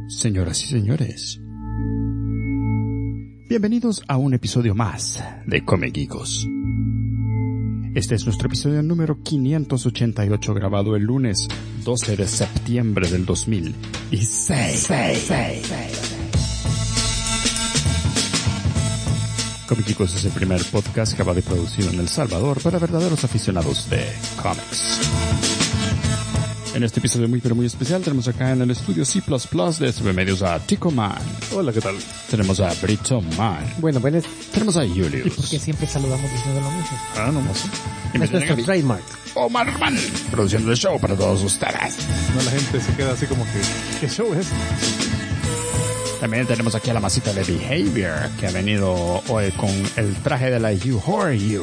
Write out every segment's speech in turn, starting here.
Señoras y señores, bienvenidos a un episodio más de Comiquicos. Este es nuestro episodio número 588, grabado el lunes 12 de septiembre del 2016. Comiquicos es el primer podcast grabado y producido en El Salvador para verdaderos aficionados de cómics. En este episodio muy pero muy especial tenemos acá en el estudio C++ de SB Medios a Tico Man. Hola, ¿qué tal? Tenemos a Brito Man. Bueno, buenas. Tenemos a Julius. ¿Y por qué siempre saludamos diciendo lo mismo? No sé. Es nuestro trademark. Omar Man, produciendo el show para todos ustedes. No, la gente se queda así como que, ¿qué show es? También tenemos aquí a la masita de Behavior, que ha venido hoy con el traje de la You Horror You.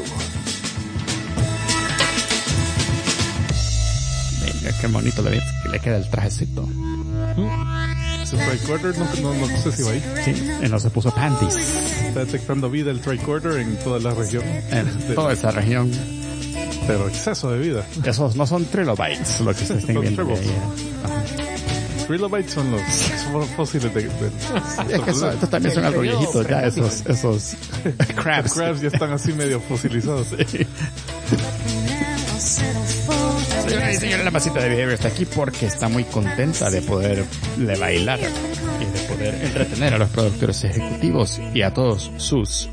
Venga, qué bonito le queda el trajecito. Ese tricorder no sé si va ahí. Sí, y no se puso panties. Está detectando vida el tricorder en toda la región. En toda esa región. Pero exceso de vida. Esos no son trilobytes, lo que ustedes estén Son viendo. trilobytes. Trilobytes son los fósiles de Es que estos también son algo viejitos ya, esos crabs. Los crabs ya están así medio fosilizados. Sí. Señoras y señores, la masita de Behavior está aquí porque está muy contenta de poderle bailar y de poder entretener a los productores ejecutivos y a todos sus...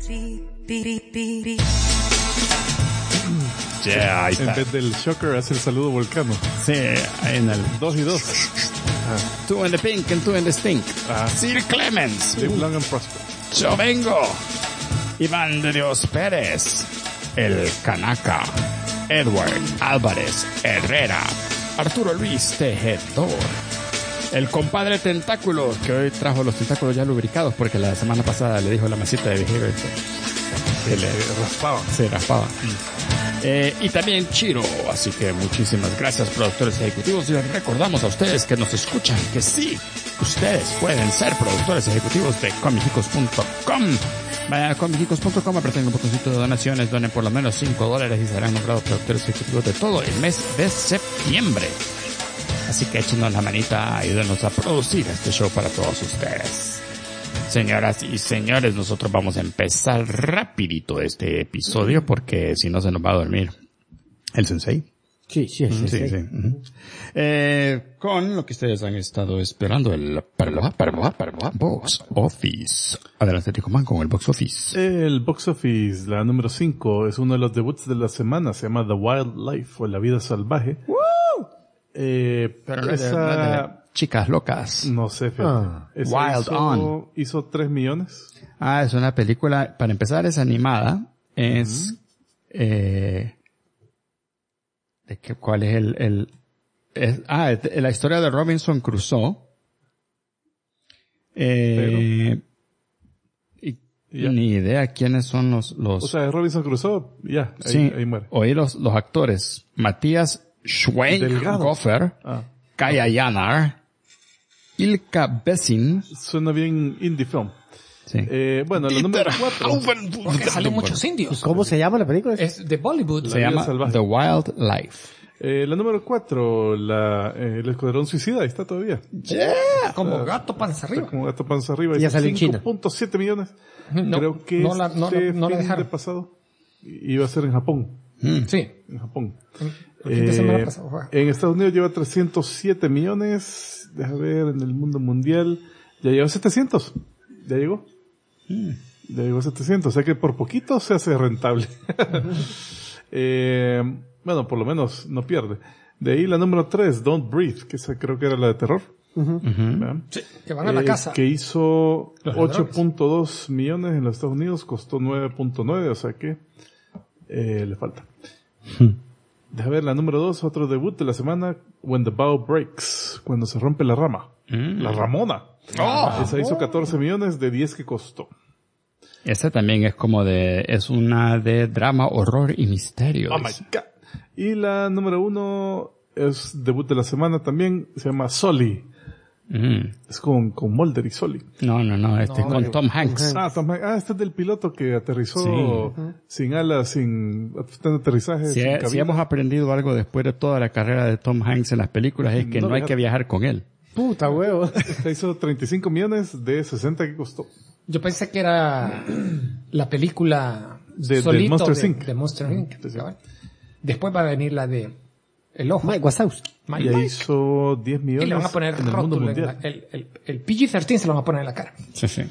Yeah, ahí está. En vez del shocker hace el saludo volcano. Sí, ahí en el 2 y 2. Two in the pink and two in the stink. Sir Clemens. Live long and prosper. Yo vengo. Iván de Dios Pérez. El Canaca. Edward Álvarez Herrera. Arturo Luis Tejedor. El compadre Tentáculo, que hoy trajo los tentáculos ya lubricados porque la semana pasada le dijo la masita de Behavior que le raspaba. Se raspaba. Y también Chiro, así que muchísimas gracias productores ejecutivos y les recordamos a ustedes que nos escuchan que sí, ustedes pueden ser productores ejecutivos de Comiquicos.com. Vayan a Comiquicos.com, aprieten un botoncito de donaciones, donen por lo menos $5 y serán nombrados productores ejecutivos de todo el mes de septiembre. Así que échenos la manita, ayúdenos a producir este show para todos ustedes. Señoras y señores, nosotros vamos a empezar rapidito este episodio porque si no se nos va a dormir el sensei. Sí, el sensei. Sí. Con lo que ustedes han estado esperando, el Box Office. Adelante, Tico Man, con el Box Office. El Box Office, la número 5, es uno de los debuts de la semana. Se llama The Wildlife o La Vida Salvaje. ¡Woo! Pero no es de chicas locas. No sé, Wild hizo 3 millones. Es una película, para empezar es animada, ¿cuál es la historia de Robinson Crusoe. Ni idea quiénes son los... O sea, de Robinson Crusoe, ya, ahí muere. Oí los actores, Matías Schweighofer, Kaya Yanar, Ilka Bessin. Suena bien indie film. Sí. Bueno, la número 4. Porque salen muchos indios. ¿Cómo se llama la película? Es de Bollywood. Se llama Salvaje. The Wild Life. La número 4, el Escuadrón Suicida, ahí está todavía. Como gato panza arriba. Como gato panza arriba. Ya salió en China. 5.7 millones. No, Creo que no la fin dejaron. de pasado iba a ser en Japón. Sí. En Japón. El fin de semana pasado fue. En Estados Unidos lleva 307 millones. Deja ver, en el mundo mundial ya llegó a 700. Ya llegó. Ya llegó a 700. O sea que por poquito se hace rentable. Bueno, por lo menos no pierde. De ahí la número 3, Don't Breathe, que esa creo que era la de terror. Sí, que van a la casa. Que hizo 8.2 millones en los Estados Unidos, costó 9.9, o sea que le falta. Deja ver, la número 2, otro debut de la semana, When the Bough Breaks, cuando se rompe la rama. La ramona. Esa hizo 14 millones de 10 que costó. Esa también es una de drama, horror y misterio. Oh my God. Y la número 1 es debut de la semana también, se llama Sully. Es con Mulder y Sully. No, es con Tom Hanks. Tom Hanks. Este es del piloto que aterrizó sin alas, sin aterrizaje, sin cabina. Si hemos aprendido algo después de toda la carrera de Tom Hanks en las películas es que no hay que viajar con él. Puta huevo. Esta hizo 35 millones de 60 que costó. Yo pensé que era la película de Monster Inc. De Monster Inc. Sí. Después va a venir la de El Ojo. Mike Wazowski. Ya hizo 10 millones. Y le van a poner en el mundo rótulo. El PG-13 se lo van a poner en la cara. Sí.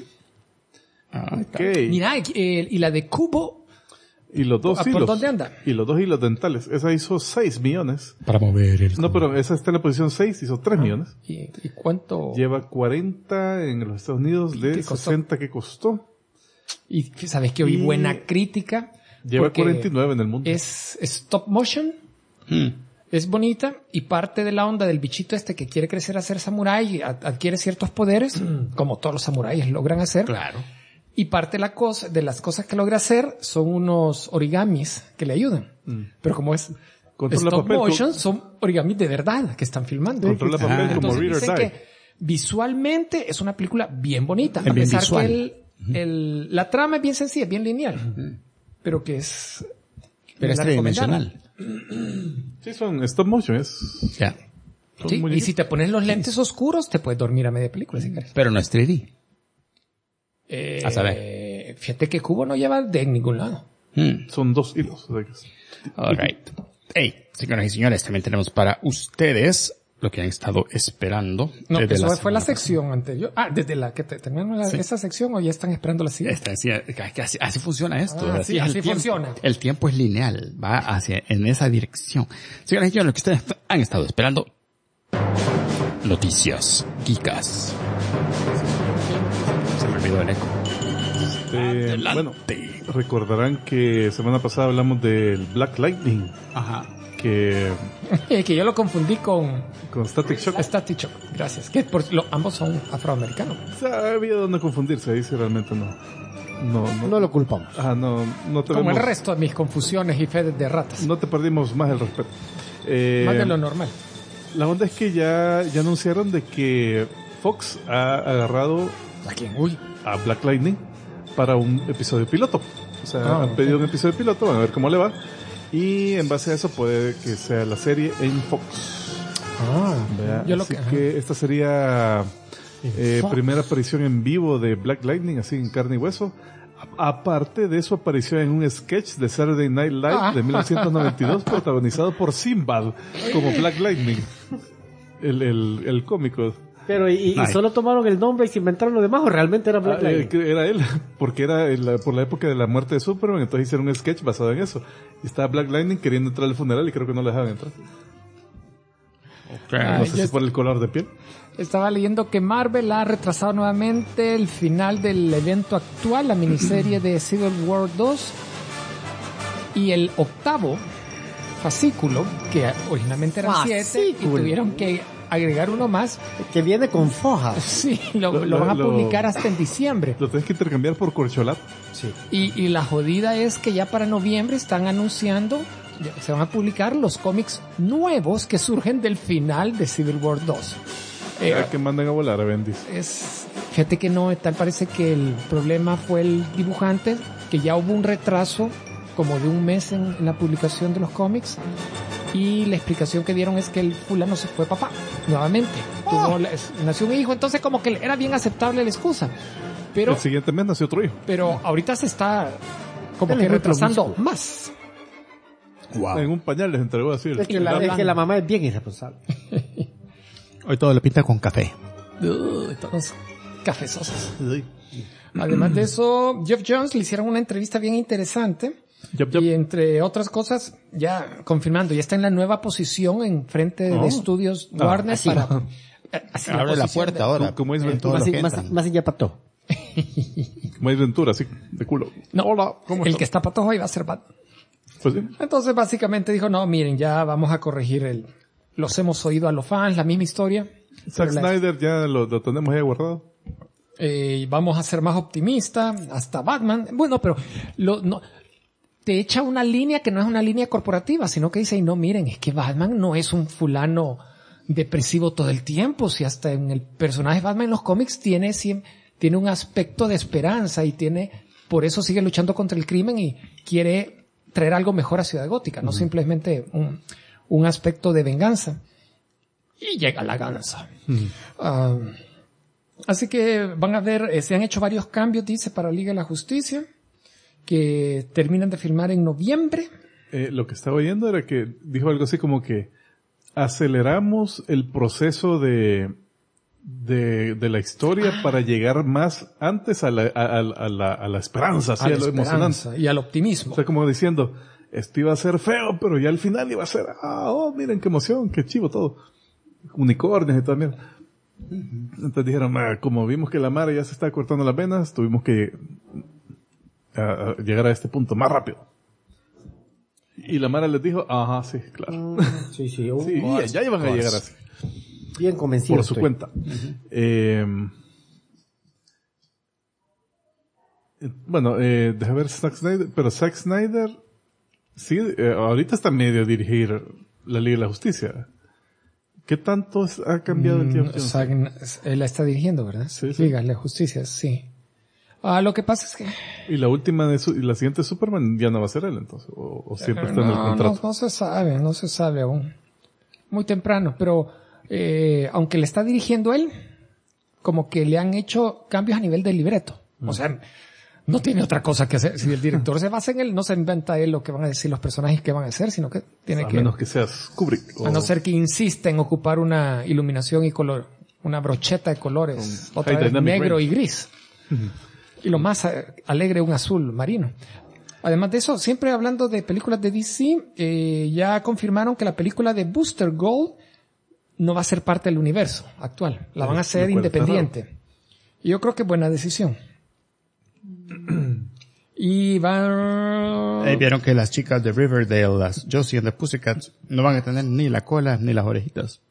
Okay. Mira, y la de Kubo. Y los dos hilos. ¿Por dónde anda? Y los 2 hilos dentales. Esa hizo 6 millones. Para mover el... No, pero esa está en la posición 6, hizo 3 millones. ¿Y cuánto? Lleva 40 en los Estados Unidos de 60 que costó. Y sabes que hoy buena crítica. Lleva 49 en el mundo. Es stop motion. Es bonita y parte de la onda del bichito este que quiere crecer a ser samurái y adquiere ciertos poderes, como todos los samuráis logran hacer. Claro. Y parte de las cosas que logra hacer son unos origamis que le ayudan. Pero como es stop motion, son origamis de verdad que están filmando. Controla papel como Reader dicen Die. que visualmente es una película bien bonita. Es a bien pesar visual. que la trama es bien sencilla, es bien lineal. Pero que es... Pero es tridimensional. Sí, son stop motion, Ya. Sí, y si te pones los lentes oscuros, te puedes dormir a media película si quieres. Pero no es 3D. A saber. Fíjate que Kubo no lleva de ningún lado. Son 2 hilos. O sea que All right. Hey, señoras y señores, también tenemos para ustedes lo que han estado esperando. No, eso fue la sección anterior. Desde la que terminamos esa sección o ya están esperando la siguiente. Así funciona esto. Así funciona. El tiempo es lineal, va en esa dirección. Señoras y señores, lo que ustedes han estado esperando. Noticias geekas. Se me olvidó el eco. Bueno, recordarán que semana pasada hablamos del Black Lightning. Ajá. Que yo lo confundí con Static Shock. Static Shock, gracias. Que ambos son afroamericanos. O sea, había donde confundirse, ahí sí realmente no lo culpamos. No tenemos... Como el resto de mis confusiones y fe de ratas. No te perdimos más el respeto. Más de lo normal. La onda es que ya anunciaron de que Fox ha agarrado ¿A quién? a Black Lightning para un episodio piloto. O sea, han pedido un episodio piloto, van a ver cómo le va. Y en base a eso puede que sea la serie en Fox. Así que esta sería primera aparición en vivo de Black Lightning, así en carne y hueso. Aparte de su aparición en un sketch de Saturday Night Live de 1992 protagonizado por Sinbad como Black Lightning. El cómico. Pero, ¿y solo tomaron el nombre y se inventaron lo demás o realmente era Black Lightning? Era él, porque era por la época de la muerte de Superman, entonces hicieron un sketch basado en eso. Y estaba Black Lightning queriendo entrar al funeral y creo que no le dejaban entrar. No sé si por el color de piel. Estaba leyendo que Marvel ha retrasado nuevamente el final del evento actual, la miniserie de Civil War 2, y el 8º fascículo, que originalmente eran 7, y tuvieron que agregar uno más. Que viene con foja. Sí, lo van a publicar hasta en diciembre. ¿Lo tienes que intercambiar por corcholata? Sí. Y la jodida es que ya para noviembre están anunciando, se van a publicar los cómics nuevos que surgen del final de Civil War 2. Que mandan a volar a Bendis. Fíjate que no, tal parece que el problema fue el dibujante, que ya hubo un retraso como de un mes en la publicación de los cómics, y la explicación que dieron es que el fulano se fue papá, nuevamente. Nació un hijo, entonces como que era bien aceptable la excusa. Pero el siguiente mes nació otro hijo. Pero ahorita se está como que retrasando más. Wow. En un pañal les entregó así. Es que la mamá es bien irresponsable. Hoy todo le pinta con café. Todos cafezosos. Además de eso, Geoff Johns le hicieron una entrevista bien interesante. Y entre otras cosas, ya confirmando, ya está en la nueva posición en frente de estudios Warner para... Abre la puerta ahora. Como es Ventura. Más ya pató. Como es Ventura, así, de culo. No, hola, ¿cómo el que está patojo ahí va a ser Batman. Pues sí. Entonces básicamente dijo, no, miren, ya vamos a corregir los hemos oído a los fans, la misma historia. Zack Snyder ya lo tenemos ahí guardado. Vamos a ser más optimistas, hasta Batman. Bueno, pero te echa una línea que no es una línea corporativa, sino que dice, y no, miren, es que Batman no es un fulano depresivo todo el tiempo, si hasta en el personaje Batman en los cómics tiene un aspecto de esperanza y por eso sigue luchando contra el crimen y quiere traer algo mejor a Ciudad Gótica, no simplemente un aspecto de venganza. y llega la gansa. Así que van a ver, se han hecho varios cambios, dice, para Liga de la Justicia, que terminan de filmar en noviembre. Lo que estaba oyendo era que dijo algo así como que aceleramos el proceso de la historia para llegar más antes a la esperanza, así, a lo emocionante. Y al optimismo. O sea, como diciendo, esto iba a ser feo, pero ya al final iba a ser, miren qué emoción, qué chivo todo. Unicornios y también. Entonces dijeron, como vimos que la Mara ya se está cortando las venas, tuvimos que llegar a este punto más rápido. Y la Mara les dijo, ajá, sí, claro. Sí. Sí, ya iban a llegar así. Bien convencido. Por su cuenta. Bueno, deja ver Zack Snyder, pero Zack Snyder sí, ahorita está medio a dirigir la Liga de la Justicia. ¿Qué tanto ha cambiado el tiempo? Él la está dirigiendo, ¿verdad? Sí. Liga de la Justicia, sí. Lo que pasa es que... Y la última y la siguiente Superman ya no va a ser él, entonces, o siempre está en el contrato. No se sabe aún. Muy temprano, pero aunque le está dirigiendo él, como que le han hecho cambios a nivel del libreto. O sea, no tiene otra cosa que hacer. Si el director se basa en él, no se inventa él lo que van a decir los personajes que van a hacer, sino que tiene que... A menos que seas Kubrick. A no ser que insista en ocupar una iluminación y color, una brocheta de colores, otra vez negro range y gris. Y lo más alegre, un azul marino. Además de eso, siempre hablando de películas de DC, ya confirmaron que la película de Booster Gold no va a ser parte del universo actual. La van a hacer independiente. Y yo creo que buena decisión. Y van... Vieron que las chicas de Riverdale, las Josie and the Pussycats, no van a tener ni la cola ni las orejitas.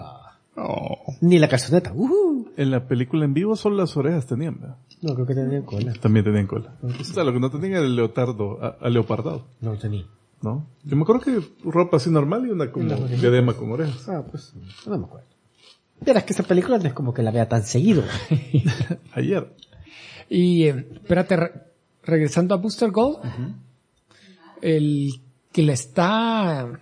Ni la calzoneta. En la película en vivo solo las orejas tenían, ¿verdad? No, creo que tenían cola. También tenían cola. O sea, lo que no tenían era el leopardado. No tenía. ¿No? Yo me acuerdo que ropa así normal y una como diadema con orejas. Pues no me acuerdo. Verás que esa película no es como que la vea tan seguido. Ayer. Y espérate, regresando a Booster Gold, el que la está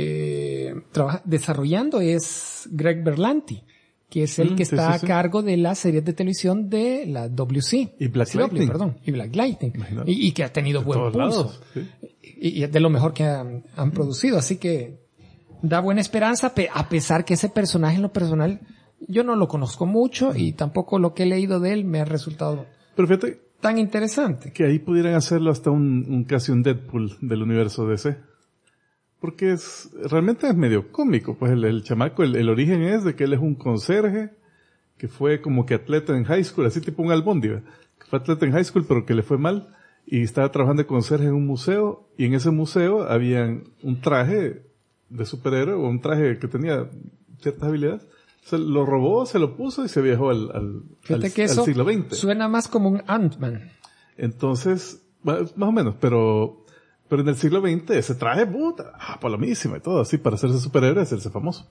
desarrollando es Greg Berlanti, que es el que está a cargo de las series de televisión de la WC. Y Black Lightning. Y Black Lightning. Y que ha tenido buen pulso. Y es de lo mejor que han producido. Así que da buena esperanza, a pesar que ese personaje en lo personal, yo no lo conozco mucho y tampoco lo que he leído de él me ha resultado tan interesante. Que ahí pudieran hacerlo hasta casi un Deadpool del universo DC. Porque realmente es medio cómico, pues el chamaco, el origen es de que él es un conserje, que fue como que atleta en high school, así tipo un Albondi, que fue atleta en high school pero que le fue mal, y estaba trabajando de conserje en un museo, y en ese museo había un traje de superhéroe, o un traje que tenía ciertas habilidades, se lo robó, se lo puso y se viajó al siglo XX. Suena más como un Ant-Man. Entonces, más o menos, pero en el siglo XX ese traje, palomísimo y todo, así, para hacerse superhéroe, hacerse famoso.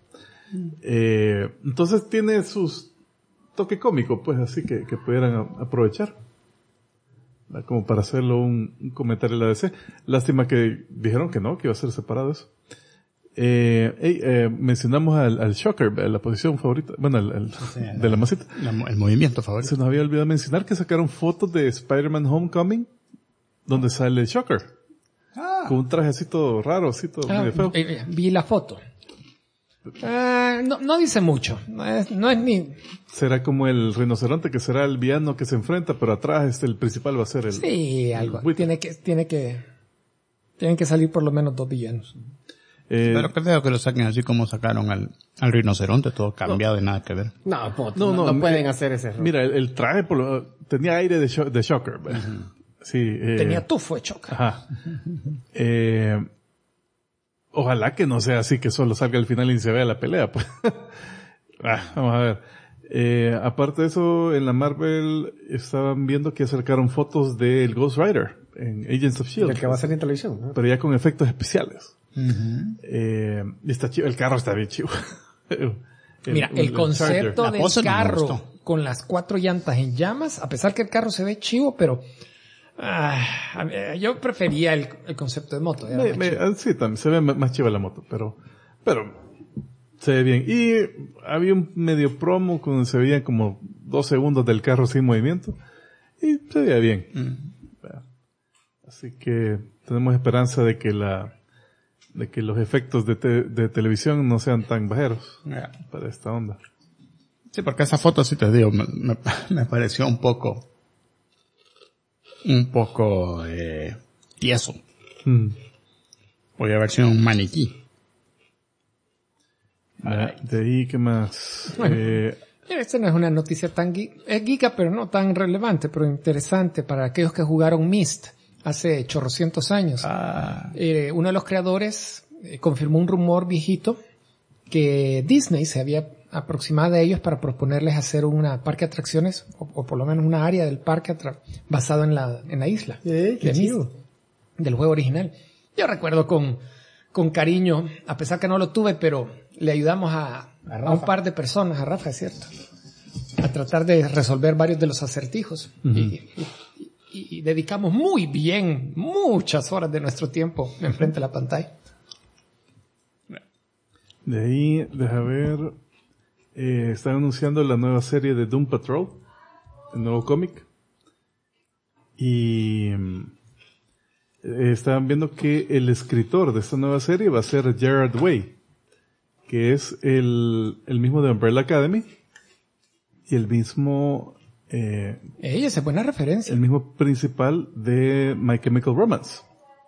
Entonces tiene sus toque cómico, pues, así que pudieran aprovechar. Como para hacerlo un comentario de la DC. Lástima que dijeron que no, que iba a ser separado eso. Mencionamos al Shocker, la posición favorita, bueno, de la masita. El movimiento favorito. Se nos había olvidado mencionar que sacaron fotos de Spider-Man Homecoming, donde sale el Shocker. Con un trajecito raro, así todo medio feo. Vi la foto. No dice mucho. No es ni... Será como el rinoceronte, que será el villano que se enfrenta, pero atrás el principal va a ser el... Sí, algo. Tienen que salir por lo menos 2 villanos. Pero creo que lo saquen así como sacaron al rinoceronte, todo cambiado y nada que ver. No pueden hacer ese error. Mira, el traje tenía aire de Shocker. Sí, tenía tufo de Shocker. Ajá. Ojalá que no sea así, que solo salga al final y se vea la pelea, pues. Vamos a ver. Aparte de eso, en la Marvel estaban viendo que acercaron fotos del Ghost Rider en Agents of S.H.I.E.L.D. El que va a salir en televisión, ¿no? Pero ya con efectos especiales. Y está chido. El carro está bien chido. Mira, el concepto del carro con las 4 llantas en llamas, a pesar que el carro se ve chivo, pero yo prefería el concepto de moto. Sí, también se ve más chiva la moto, pero Se ve bien. Y había un medio promo donde se veían como 2 segundos del carro sin movimiento. Y se veía bien. Así que tenemos esperanza de que los efectos de televisión no sean tan bajeros para esta onda. Sí, porque esa foto, sí te digo, me pareció un poco tieso. Podría haber sido un maniquí. De ahí, ¿qué más? Bueno, esta no es una noticia tan geeka, pero no tan relevante, pero interesante para aquellos que jugaron Myst hace chorrocientos años. Uno de los creadores confirmó un rumor viejito que Disney se había aproximado a ellos para proponerles hacer una parque de atracciones, o por lo menos una área del parque basado en la isla. Qué chido. Del juego original. Yo recuerdo con cariño, a pesar que no lo tuve, pero le ayudamos a un par de personas, a Rafa, es cierto, a tratar de resolver varios de los acertijos. Y dedicamos muy bien muchas horas de nuestro tiempo enfrente de la pantalla. De ahí, deja ver, están anunciando la nueva serie de Doom Patrol, el nuevo cómic. Y estaban viendo que el escritor de esta nueva serie va a ser Gerard Way, que es el mismo de Umbrella Academy y el mismo Esa es buena referencia. el mismo principal de My Chemical Romance.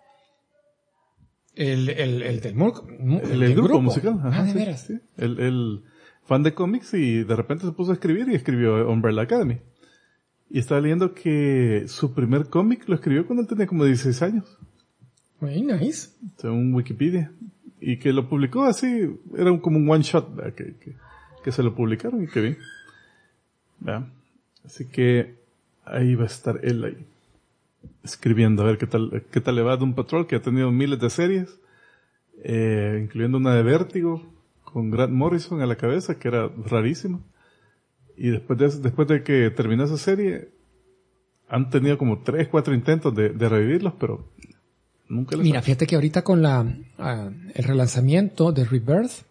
El El grupo musical. Ajá, de sí, veras. sí. El fan de cómics y de repente se puso a escribir y escribió Umbrella Academy. Y estaba leyendo que su primer cómic lo escribió cuando él tenía como 16 años. Muy nice. Según Wikipedia. Y que lo publicó así, era como un one shot, que se lo publicaron y que bien. ¿Verdad? Así que ahí va a estar él ahí, escribiendo, a ver qué tal le va a Doom Patrol, que ha tenido miles de series, incluyendo una de Vértigo, con Grant Morrison a la cabeza, que era rarísima. Y después de que terminó esa serie, han tenido como 3-4 intentos de revivirlos, pero nunca les Mira, fíjate que ahorita con el relanzamiento de Rebirth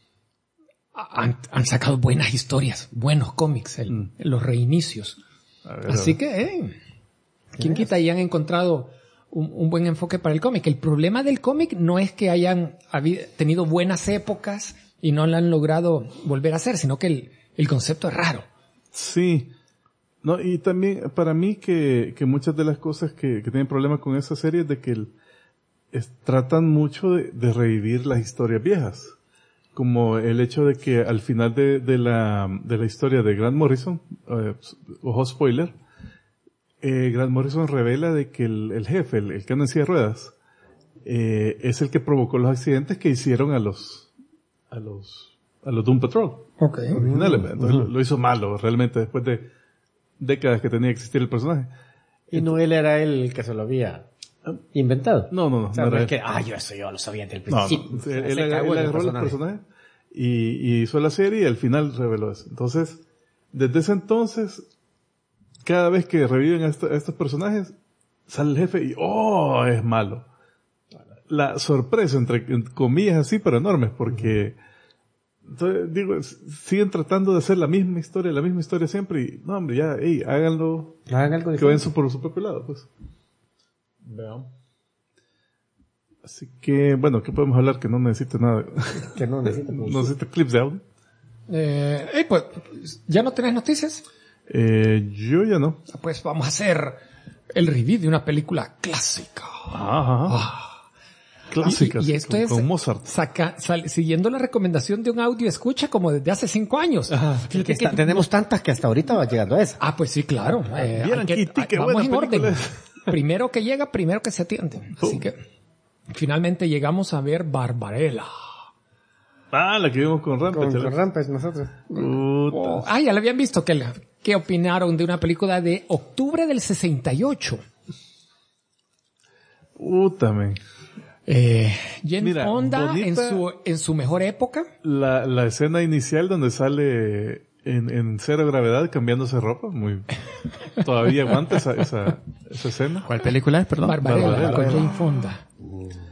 han sacado buenas historias, buenos cómics, los reinicios. Así que, ¿quién quita? Y han encontrado un buen enfoque para el cómic. El problema del cómic no es que hayan tenido buenas épocas y no lo han logrado volver a hacer, sino que el concepto es raro. Sí. No, y también para mí que muchas de las cosas que tienen problemas con esa serie es de que tratan mucho de revivir las historias viejas. Como el hecho de que al final de la historia de Grant Morrison, ojo spoiler, Grant Morrison revela de que el jefe, el que anda en silla de ruedas, es el que provocó los accidentes que hicieron a los Doom Patrol. Okay. Originales. Entonces lo hizo malo, realmente, después de décadas que tenía que existir el personaje. Y no él era el que se lo había inventado. No. O sea, no no era es él. que, yo lo sabía desde el No, principio. él agarró los personajes y hizo la serie y al final reveló eso. Entonces, desde ese entonces, cada vez que reviven a estos personajes, sale el jefe y es malo. La sorpresa, entre comillas así, pero enormes, porque entonces, digo, siguen tratando de hacer la misma historia siempre y, no hombre, ya, háganlo, Hagan algo que vayan diferente. por su propio lado, pues. Veamos. Así que, bueno, ¿qué podemos hablar que no necesite nada? Que no necesita. No necesita clips de audio. Pues, ¿ya no tenés noticias? Yo ya no. Pues vamos a hacer el review de una película clásica. Clásicas. Y esto es con Mozart. siguiendo la recomendación de un audio escucha como desde hace 5 años. Fíjate que- Tenemos tantas que hasta ahorita va llegando a esa. pues sí, claro. Vieran Hay qué vamos buena en orden. película es. Primero que llega, primero que se atiende. Así que finalmente llegamos a ver Barbarella. La que vimos con Rampage. Con Rampage nosotros. Puta. Ya la habían visto. ¿Qué opinaron de una película de octubre del 68? Puta, man. Jane Mira, Fonda bonita. en su mejor época. La escena inicial donde sale en cero gravedad cambiándose ropa, todavía aguanta esa escena. ¿Cuál película es, perdón? Barbarella Barbarella. con Jane Fonda.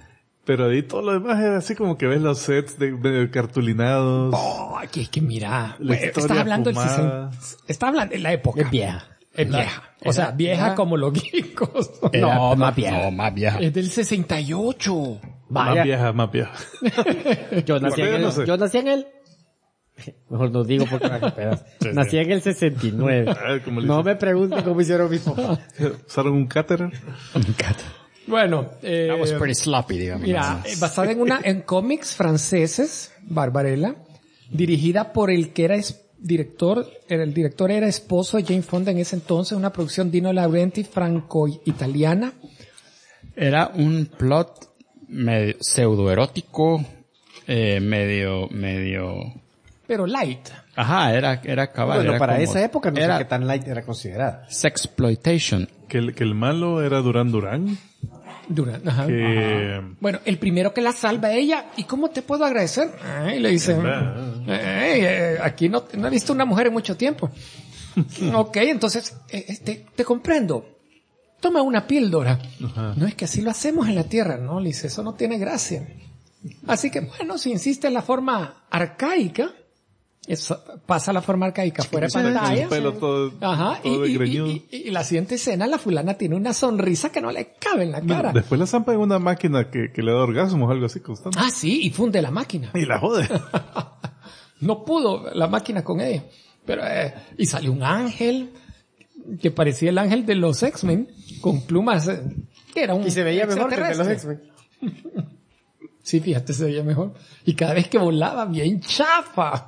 Pero ahí todo lo demás era así como que ves los sets de cartulinados. Oh, aquí es que mira, La estás historia hablando del fumada. 60. Está hablando de la época. Es vieja. Es vieja. O sea, vieja era- como los geekos. No, más vieja. No, más vieja. Es del 68. Vaya. Más vieja. Yo nací en Bueno, el... no sé. Yo nací en el... Mejor no digo porque me esperas. Nací en el 69. A ver cómo le No hizo. me pregunten cómo hicieron mis papás. Usaron un catheter. Bueno, That was pretty sloppy, digamos. mira, basada en cómics franceses, Barbarella, dirigida por el que era director, el director era esposo de Jane Fonda en ese entonces, una producción Dino Laurenti franco-italiana. Era un plot medio pseudoerótico, medio... Pero light. Ajá, era cabal. Bueno, era para como- esa época no era sé qué tan light era considerada. sexploitation. Que el malo era Durán. Ajá. Que... Bueno, el primero que la salva a ella, ¿y cómo te puedo agradecer? Y le dice, aquí no he visto una mujer en mucho tiempo. Ok, entonces, te comprendo. Toma una píldora. Ajá. No es que así lo hacemos en la Tierra, ¿no? Le dice, eso no tiene gracia. Así que, bueno, si insiste en la forma arcaica, pasa la forma arcaica fuera de pantalla. El pelo todo, Ajá, todo desgreñudo. y la siguiente escena, la fulana tiene una sonrisa que no le cabe en la Bueno, cara. después la zampa en una máquina que le da orgasmos o algo así constante. Ah, sí, y funde la máquina. Y la jode. No pudo la máquina con ella. Pero, y salió un ángel, que parecía el ángel de los X-Men, con plumas, que era un Y se veía mejor que el de los extraterrestre. X-Men. Sí, fíjate, se veía mejor. Y cada vez que volaba, bien chafa.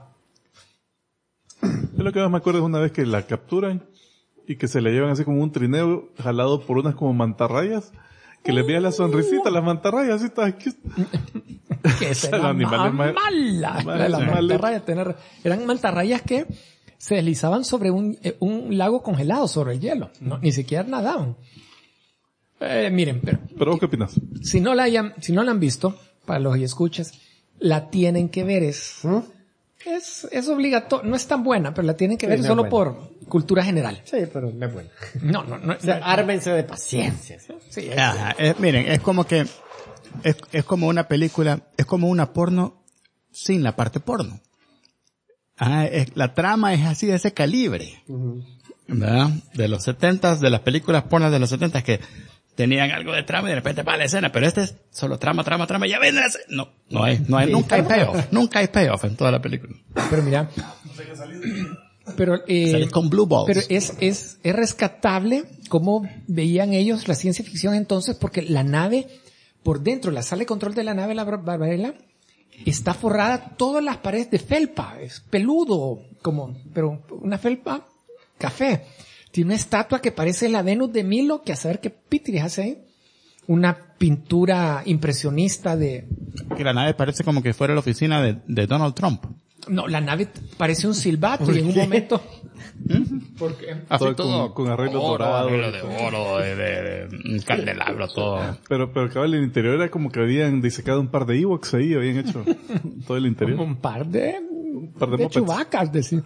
Yo lo que más me acuerdo es una vez que la capturan y que se la llevan así como un trineo jalado por unas como mantarrayas, que le veía la sonrisita a las mantarrayas, así todas cute. Que esa Los era animales más más- mala. más La de las animales. mantarrayas. Eran mantarrayas que se deslizaban sobre un lago congelado, sobre el hielo. No, ni siquiera nadaban. Miren, Pero ¿vos qué opinas? si no la han visto, para los que escuchas, la tienen que ver. Es obligatorio. No es tan buena, pero la tienen que Sí, ver no es solo buena. por cultura general. Sí, pero no es bueno. No. O sea, ármense de paciencia. Sí, Ajá, miren, es como que, es como una película, es como una porno sin la parte porno. Ajá, la trama es así de ese calibre. ¿Verdad? De los 70s, de las películas porno de los 70s que tenían algo de trama y de repente va la escena, pero este es solo trama, ya ven la escena. No hay, nunca hay payoff, nunca hay payoff en toda la película. pero mira. Pero, Salís con blue balls. pero es rescatable cómo veían ellos la ciencia ficción entonces, porque la nave, por dentro, la sala de control de la nave, la Barbarella, está forrada todas las paredes de felpa, es peludo, pero una felpa café. Tiene una estatua que parece la Venus de Milo, que a saber qué pitris hace ahí. Una pintura impresionista de... Que la nave parece como que fuera la oficina de Donald Trump. No, la nave parece un silbato y en un momento... ¿Por qué? Así Todo con arreglo dorado. arreglo de oro, de un candelabro, todo. Pero cabal, el interior era como que habían disecado un par de Ewoks ahí, habían hecho todo el interior. Un par de Mopeds. chubacas, decir.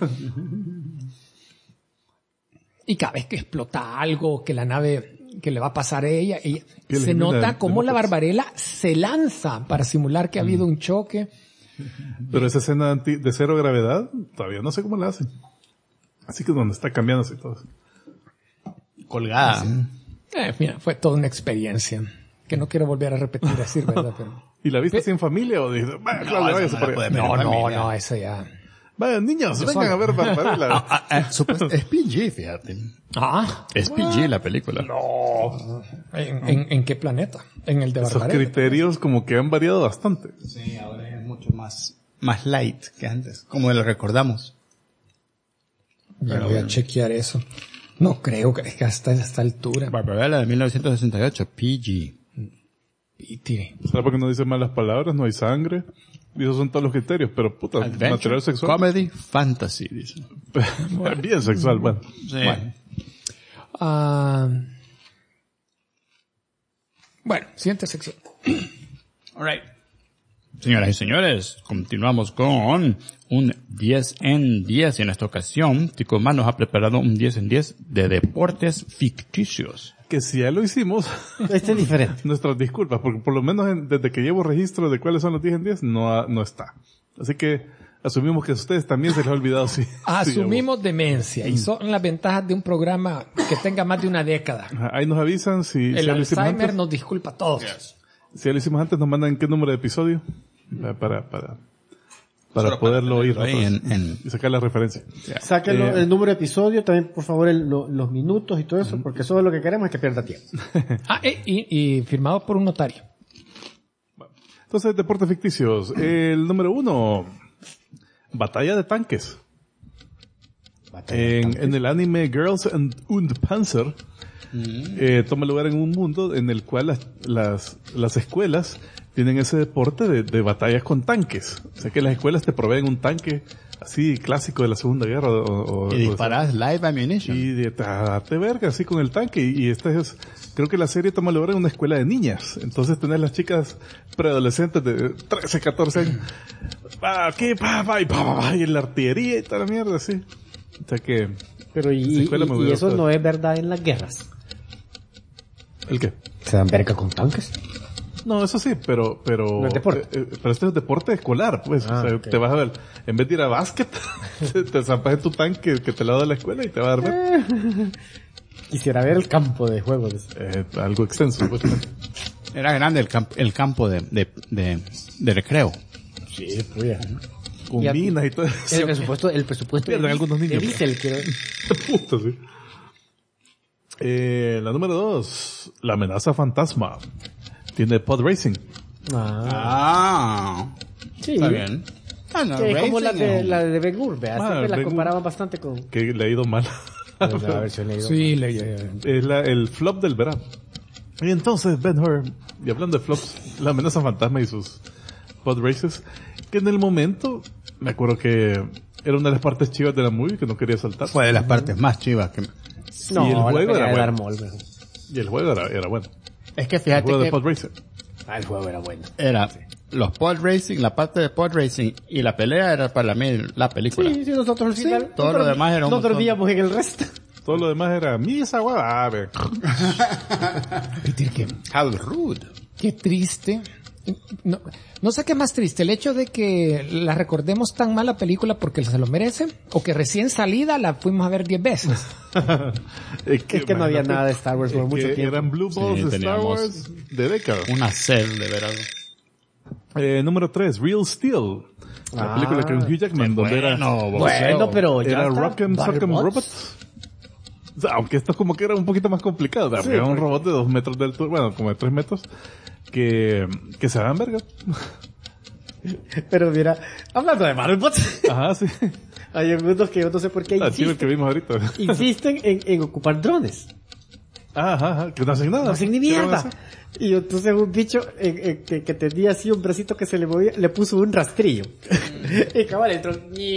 Y cada vez que explota algo, que la nave, que le va a pasar a ella, Que se elimina nota de cómo la mopeds. Barbarella se lanza para simular que ha habido un choque. Pero esa escena de cero gravedad, todavía no sé cómo la hacen. Así que donde está cambiándose todo. Colgada. Mira, fue toda una experiencia que no quiero volver a repetir, decir verdad, pero... ¿Y la viste así en familia o dices, vaya, No, Claudia, esa váyase no para la puede allá? ver. No, eso ya... Vayan, niños, Yo vengan solo. a ver Barbarella. Es PG, fíjate. Es PG la película. ¿En qué planeta? En el de Esos Barbarella. criterios como que han variado bastante. Sí, ahora es mucho más light que antes, como lo recordamos. Ya voy a chequear eso. No creo que hasta esta altura. Barbarella de 1968, PG. Piti. ¿Será porque no dice malas palabras? No hay sangre. Y esos son todos los criterios, pero puta, Adventure, material sexual. comedy, fantasy, dice. Bien sexual, bueno. Sí. Bueno, siguiente sección. Alright. Señoras y señores, continuamos con un 10 en 10 y en esta ocasión Ticomán nos ha preparado un 10 en 10 de deportes ficticios. Que si ya lo hicimos, Este es diferente. nuestras disculpas, porque por lo menos desde que llevo registro de cuáles son los 10 en 10, no está. Así que asumimos que a ustedes también se les ha olvidado. Sí, Asumimos demencia y son las ventajas de un programa que tenga más de una década. Ahí nos avisan si El ya lo hicimos Alzheimer antes. nos disculpa a todos. Si ya lo hicimos antes, nos mandan qué número de episodio para poderlo oír ahí y sacar la referencia. Sáquenlo, el número de episodio, también por favor los minutos y todo eso, porque eso es lo que queremos, es que pierda tiempo. Y firmado por un notario. Entonces, deportes ficticios. El número 1, batalla de tanques. En el anime Girls und Panzer, toma lugar en un mundo en el cual las escuelas tienen ese deporte de batallas con tanques. O sea que las escuelas te proveen un tanque así clásico de la Segunda Guerra. Y disparas live ammunition. Y te verga así con el tanque. Y creo que la serie toma lugar en una escuela de niñas. Entonces tenés las chicas preadolescentes de 13, 14 años. Aquí, y en la artillería y toda la mierda, así. O sea que... Pero y eso no es verdad en las guerras. ¿El qué? Se dan verga con tanques. No, eso sí, pero No es deporte. pero este es deporte escolar, pues. O sea, Okay. te vas a ver, en vez de ir a básquet, te zampas en tu tanque que te lo da la escuela y te va a dar ver. Quisiera ver el campo de juego. Algo extenso, pues. Era grande el campo de recreo. Sí, pues. Con Y minas y todo eso. El presupuesto Pierden algunos niños. Puta, sí. La número 2, la amenaza fantasma. Tiene pod racing. Sí. Está bien. Que es como la de Ben Hur, ¿verdad? Siempre la Ben Hur. comparaban bastante con... Que le ha ido mal. La versión leído. Sí, Es el flop del verano. Y entonces Ben Hur, y hablando de flops, la amenaza fantasma y sus pod races, que en el momento, me acuerdo que era una de las partes chivas de la movie que no quería saltar. Fue de las partes más chivas que... No, y el juego la era de bueno. Darth Maul, Y el juego era bueno. Es que El fíjate juego de que pod racer. el juego era bueno. era los pod racing, la parte de pod racing y la pelea era para mí la película. Sí, nosotros al final... todo lo demás era un No montón. dormíamos en el resto. Todo lo demás era misa, guava. How rude. Qué triste. No sé qué más triste, el hecho de que la recordemos tan mal la película porque se lo merece, o que recién salida la fuimos a ver 10 veces. Es que no había nada de Star Wars por mucho tiempo. Eran Blue Balls Sí, de Star teníamos Wars de décadas. Una sed de verano. Número 3, Real Steel. La película con Hugh Jackman, donde era Bueno, pero ya está Rock'em Sock'em Battlebots. Robots. O sea, aunque esto como que era un poquito más complicado. Sí, era un robot de 2 metros de altura, bueno, como de 3 metros, que se dan verga. Pero mira, hablando de Battlebots, Ajá, sí. hay algunos que yo no sé por qué Chivo el que vimos ahorita. insisten en ocupar drones. Ajá, que no hacen nada. No hacen ni ¿Qué van a mierda. hacer? Y entonces un bicho que tenía así un bracito que se le movía, le puso un rastrillo. Y cabal entró.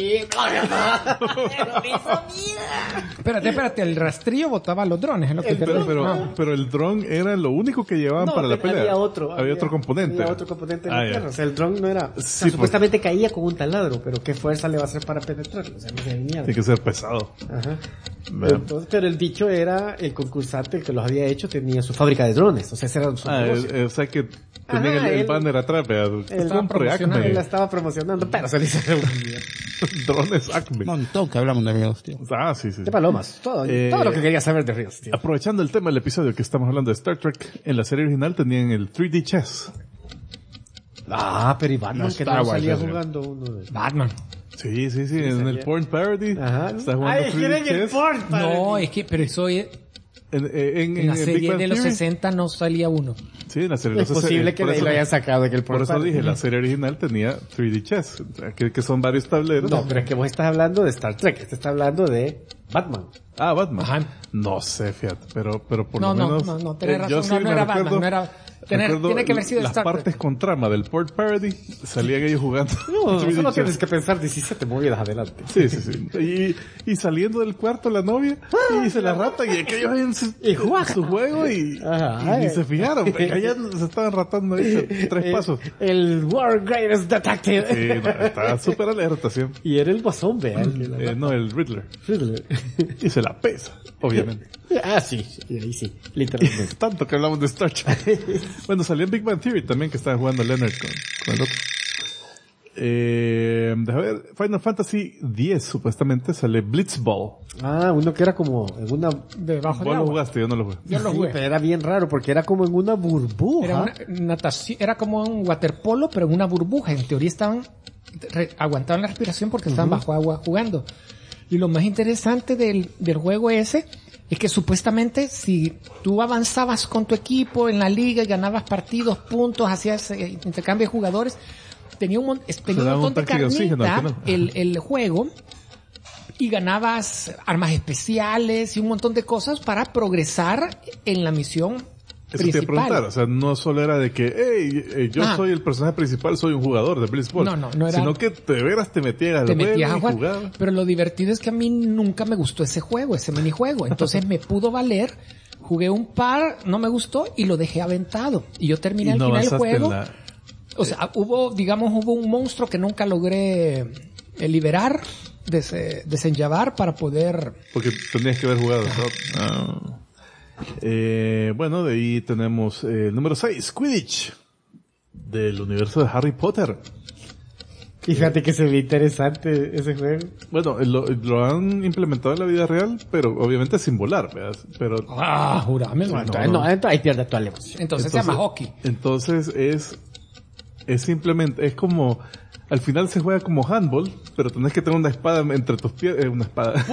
Espérate, el rastrillo botaba los drones, es lo que Pero el dron era lo único que llevaban para la pelea. Había otro componente. Había otro componente en la ya. tierra. O sea, el dron no era... o sea, Sí, supuestamente caía con un taladro, pero ¿qué fuerza le va a hacer para penetrarlo? O sea, no se mierda. Tiene que ser pesado. Ajá. Bueno. Entonces, pero el bicho era el concursante, el que los había hecho, tenía su fábrica de drones. O sea, ese era su negocio. O sea que tenían Ajá, el él- banner atrás, vea. Él Acme. la estaba promocionando, pero se le hizo Drones Acme. Un montón que hablamos de Ríos, tío. Sí. de palomas. Todo lo que quería saber de Ríos, tío. Aprovechando el tema del episodio que estamos hablando de Star Trek, en la serie original tenían el 3D Chess. Pero y Batman, No, que Star no Wars, salía eso. jugando uno de... Batman. Sí, en el porn parody. Ajá. Está jugando Ay, 3D quieren el Chess. porn, No, es que, pero eso en la Big serie Bang de los Theory. 60 no salía uno. Sí, en la serie de Es los 60. posible que por de ahí eso- lo hayan sacado de que el porn Por eso parody. dije, la serie original tenía 3D Chess, que son varios tableros. No, pero es que vos estás hablando de Star Trek, este está hablando de Batman. Ah, Batman. Ajá. No sé, fíjate, pero por No, lo menos... no, tenés razón. yo sí No me era recuerdo- Batman, no era... Tiene que haber sido las Star Trek. partes con trama del Port Parody, salían ellos jugando. No, 3D solo chess. tienes que pensar 17 movidas adelante. Sí. Y saliendo del cuarto la novia, y se la rata, y aquellos en su juego, y ni se fijaron, porque allá se estaban ratando ahí 3 pasos. El World Greatest Detective. Sí, estaba súper alerta siempre. Y era el guasón, vean. No, el Riddler. Y se la pesa, obviamente. Sí, ahí sí, literalmente. Tanto que hablamos de Star Trek. Bueno, salió en Big Bang Theory también, que estaba jugando Leonard con el otro. Deja ver, Final Fantasy X supuestamente sale Blitzball. Uno que era como en una... Debajo de Vos lo agua. jugaste, yo no lo jugué. Yo lo Sí, jugué. pero era bien raro porque era como en una burbuja. Era una natación, era como un waterpolo, pero en una burbuja. En teoría aguantaban la respiración porque estaban bajo agua jugando. Y lo más interesante del juego ese es que supuestamente si tú avanzabas con tu equipo en la liga y ganabas partidos, puntos, hacías intercambio de jugadores, tenía un daba un montón de tanque de oxígeno al carnita final. el juego, y ganabas armas especiales y un montón de cosas para progresar en la misión Eso te iba a principal. preguntar, o sea, no solo era de que, yo soy el personaje principal, soy un jugador de Blitzball. No era... Sino que de veras te metías al te juego metías a y jugar. jugabas. Pero lo divertido es que a mí nunca me gustó ese juego, ese minijuego. Entonces me pudo valer, jugué un par, no me gustó y lo dejé aventado. Y yo terminé Y al no final del avanzaste juego. en la... O sea, hubo un monstruo que nunca logré liberar, desenllavar para poder... Porque tenías que haber jugado. Bueno, de ahí tenemos el número 6, Quidditch, del universo de Harry Potter. Y fíjate que se ve interesante ese juego. Bueno, lo han implementado en la vida real, pero obviamente sin volar, ¿verdad? Pero Jurámelo. Entonces ahí pierde toda la emoción. Entonces se llama hockey. Entonces es simplemente, es como, al final se juega como handball, pero tenés que tener una espada entre tus piernas, una espada,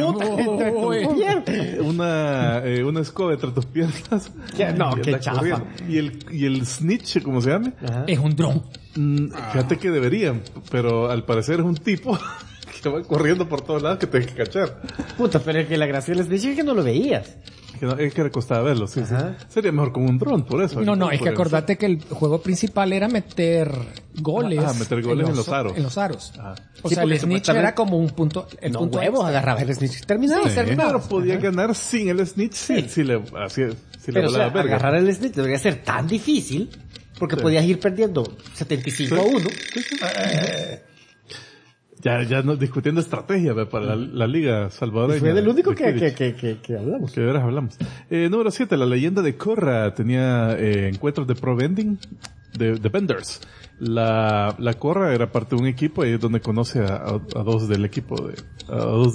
una escoba entre tus piernas. No, Y qué andar chafa. corriendo. Y el snitch, como se llame, Es un dron. fíjate que deberían, pero al parecer es un tipo que va corriendo por todos lados que tenés que cachar. Puta, pero es que la gracia del Snitch es que no lo veías. Es que le costaba verlo, sí. Ajá. Sería mejor con un dron, por eso. No, es que acordate que el juego principal era meter goles. Meter goles en los aros. En los aros. Ajá. O Sí, sea, el porque snitch supuestamente- era como un punto, el No punto huevos, extra. agarraba el Snitch y terminaba. Sí, terminaba. Pero podía ganar sin el snitch, si le Pero o sea, volaba verga. agarrar el Snitch debería ser tan difícil porque podías ir perdiendo 75-1. Ya no, discutiendo estrategia para la liga salvadoreña. Fue del único de Quidditch, que hablamos. que de veras hablamos. Número 7, la leyenda de Korra tenía encuentros de pro vending de Vendors. La Korra era parte de un equipo y es donde conoce a dos del equipo, a dos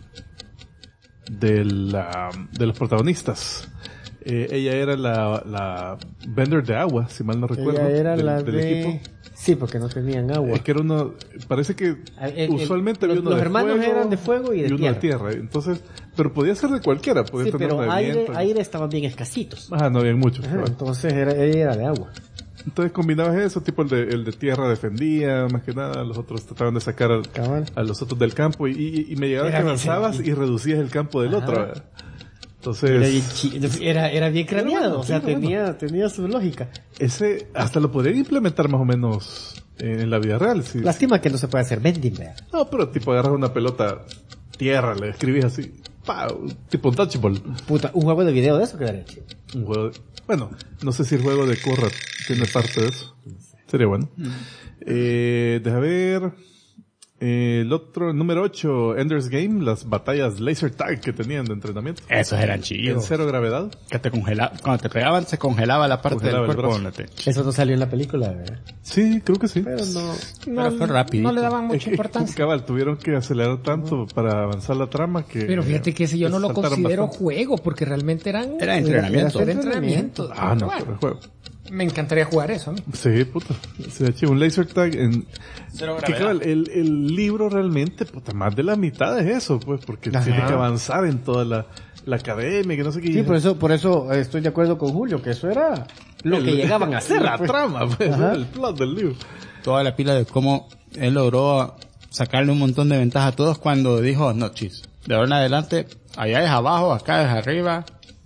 de los protagonistas. Ella era la vendor de agua, si mal no recuerdo. Ella era del del equipo. equipo. Sí, porque no tenían agua. Es que era uno, parece que usualmente había uno los de hermanos fuego eran de fuego y de uno tierra. de tierra. Entonces, pero podía ser de cualquiera, podía Sí, tener pero uno de viento. aire estaban bien escasitos. No había muchos. Ajá, pero- entonces ella era de agua. Entonces combinabas eso, tipo el de tierra defendía, más que nada, los otros trataban de sacar Cabal. a los otros del campo y me llegaba Era que bien avanzabas sencillo. y reducías el campo del Ajá. otro. ¿verdad? Era bien, Entonces, era bien craneado, bueno, o sea, sí, bueno. tenía su lógica. ese hasta lo podrían implementar más o menos en la vida real. Sí. Lástima que no se puede hacer vending, ¿verdad? No, pero tipo agarras una pelota tierra, le escribís así, ¡pau! Tipo un touchball. Puta, un juego de video de eso quedaría chido. Un juego bueno, no sé si el juego de Korra tiene parte de eso. Sería bueno. Deja ver. El otro, el número 8, Ender's Game, las batallas laser tag que tenían de entrenamiento. Esos eran En chidos. cero gravedad. Que te cuando te pegaban, se congelaba la parte Congelaba del el cuerpo brazo. donde Eso no salió en la película, ¿verdad? Sí, creo que sí. Pero no. Pero fue rapidito. No le daban Es mucha que, importancia. cabal, tuvieron que acelerar tanto para avanzar la trama que... Pero fíjate que ese yo no lo saltaron considero bastante. juego, porque realmente Era entrenamiento. Era entrenamiento. Ah, no, Bueno, pero el juego. me encantaría jugar eso a mí. Sí, puta. Se echó un laser tag en... Cero Que gravedad. cabal, el libro realmente, puta, más de la mitad es eso, pues, porque Ajá. tiene que avanzar en toda la academia, que no sé qué. Sí, por eso estoy de acuerdo con Julio, que eso era lo que llegaban a hacer. La pues. trama, pues, Ajá. el plot del libro. Toda la pila de cómo él logró sacarle un montón de ventaja a todos cuando dijo, no, chis, de ahora en adelante, allá es abajo, acá es arriba.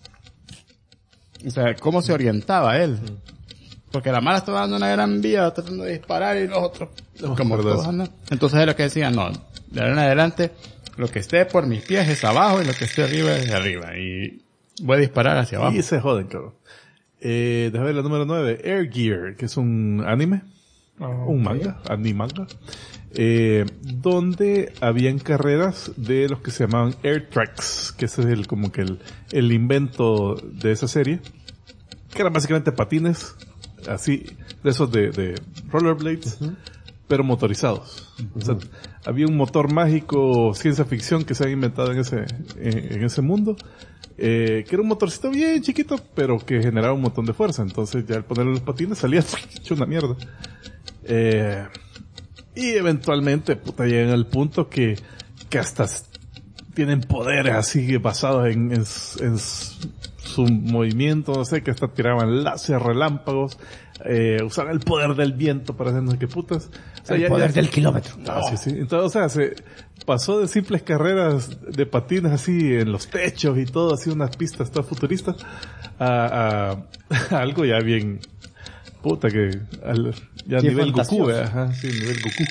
O sea, cómo se orientaba él. Porque la mala estaba dando una gran vía, tratando de disparar y los otros, como todos andan. Entonces es lo que decían, no, de ahora en adelante, lo que esté por mis pies es abajo y lo que esté arriba es de arriba. Y voy a disparar hacia abajo. Y se joden, claro. Déjame ver la número 9, Air Gear, que es un anime, un manga, anime-manga, donde habían carreras de los que se llamaban Air Tracks, que ese es como que el invento de esa serie, que eran básicamente patines, así, de esos de rollerblades, pero motorizados. O sea, había un motor mágico, ciencia ficción que se había inventado en ese mundo, que era un motorcito bien chiquito, pero que generaba un montón de fuerza. Entonces ya al ponerle los patines salía hecho una mierda. Y eventualmente, llegan al punto que hasta tienen poderes así basados en su movimiento, no sé, que hasta tiraban láser, relámpagos, usaban el poder del viento para hacer no sé qué putas. O sea, el poder del kilómetro. Sí. Entonces, o sea, se pasó de simples carreras de patines así en los techos y todo, así unas pistas todas futuristas, a algo ya bien, ya a nivel Goku, nivel Goku.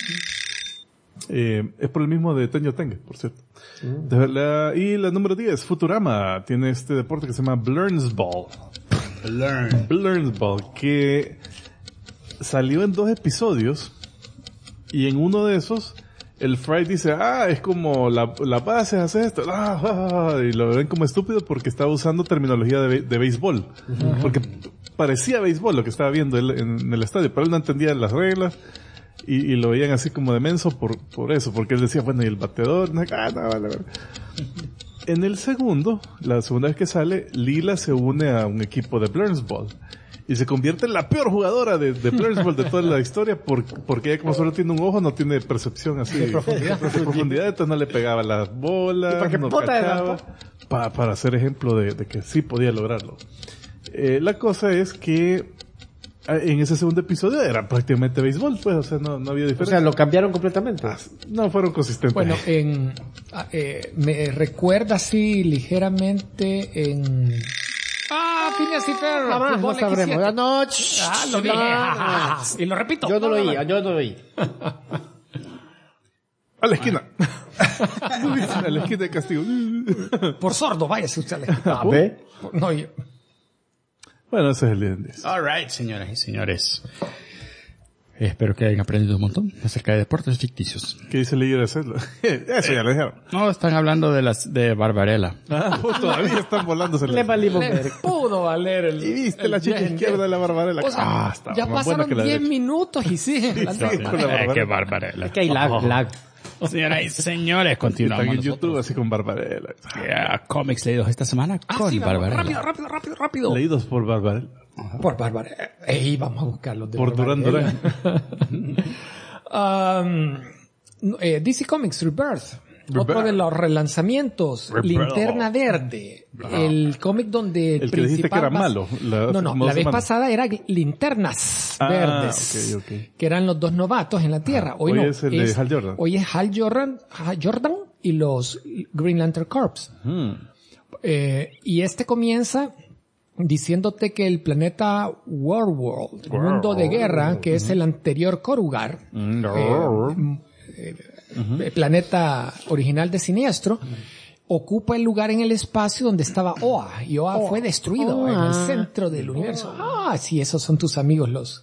Es por el mismo de Tenyo Tenge, por cierto. Y la número 10, Futurama, tiene este deporte que se llama Blurnsball. Blurnsball, que salió en 2 episodios, y en uno de esos, el Fry dice, es como la base hace esto, y lo ven como estúpido porque estaba usando terminología de béisbol. Porque parecía béisbol lo que estaba viendo él en el estadio, pero él no entendía las reglas. Y lo veían así como de menso por eso, porque él decía, bueno, y el bateador, vale. En el la segunda vez que sale, Lila se une a un equipo de Blurnsball y se convierte en la peor jugadora de Blurnsball de toda la historia, porque ella como solo tiene un ojo, no tiene percepción así de profundidad, entonces no le pegaba las bolas, no cachaba, para hacer ejemplo de que sí podía lograrlo. La cosa es que en ese segundo episodio era prácticamente béisbol, pues, o sea, no había diferencia. O sea, lo cambiaron completamente. No fueron consistentes. Bueno, me recuerda así ligeramente en... Phineas y Ferb. Jamás lo sabremos. No, lo dije. Y lo repito. Yo no lo oí. A la esquina. A la esquina de castigo. Por sordo, váyase usted a la esquina. ¿Ve? No, yo... Bueno, ese es el día de hoy. Alright, señoras y señores. Espero que hayan aprendido un montón acerca de deportes ficticios. ¿Qué dice Liga de hacerlo? Eso ya lo dijeron. No, están hablando de Barbarella. Todavía están volándose. Le valimos Le ver. pudo valer Y viste la chica izquierda de la Barbarella. O sea, está ya más pasaron buena que la 10 derecha. minutos y siguen. Qué Barbarella. Es que hay lag. Señoras y señores, continuamos. Están en nosotros. YouTube así con Barbarella. Cómics leídos esta semana con Sí, vamos, Barbarella. rápido. Leídos por Barbarella. Por Barbarella. Vamos a buscarlos. Por Durán Durán. DC Comics Rebirth. Otro de los relanzamientos. Linterna Verde. El cómic donde el que dijiste que era malo. La vez pasada era Linternas Verdes. Okay. Que eran los 2 novatos en la Tierra. Hoy no. Es el de Hal Jordan. Hoy es Hal Jordan y los Green Lantern Corps. Y este comienza diciéndote que el planeta Warworld, mundo de guerra, que es el anterior Korugar, planeta original de Siniestro, ocupa el lugar en el espacio donde estaba Oa, y Oa fue destruido en el centro del universo. Sí, esos son tus amigos los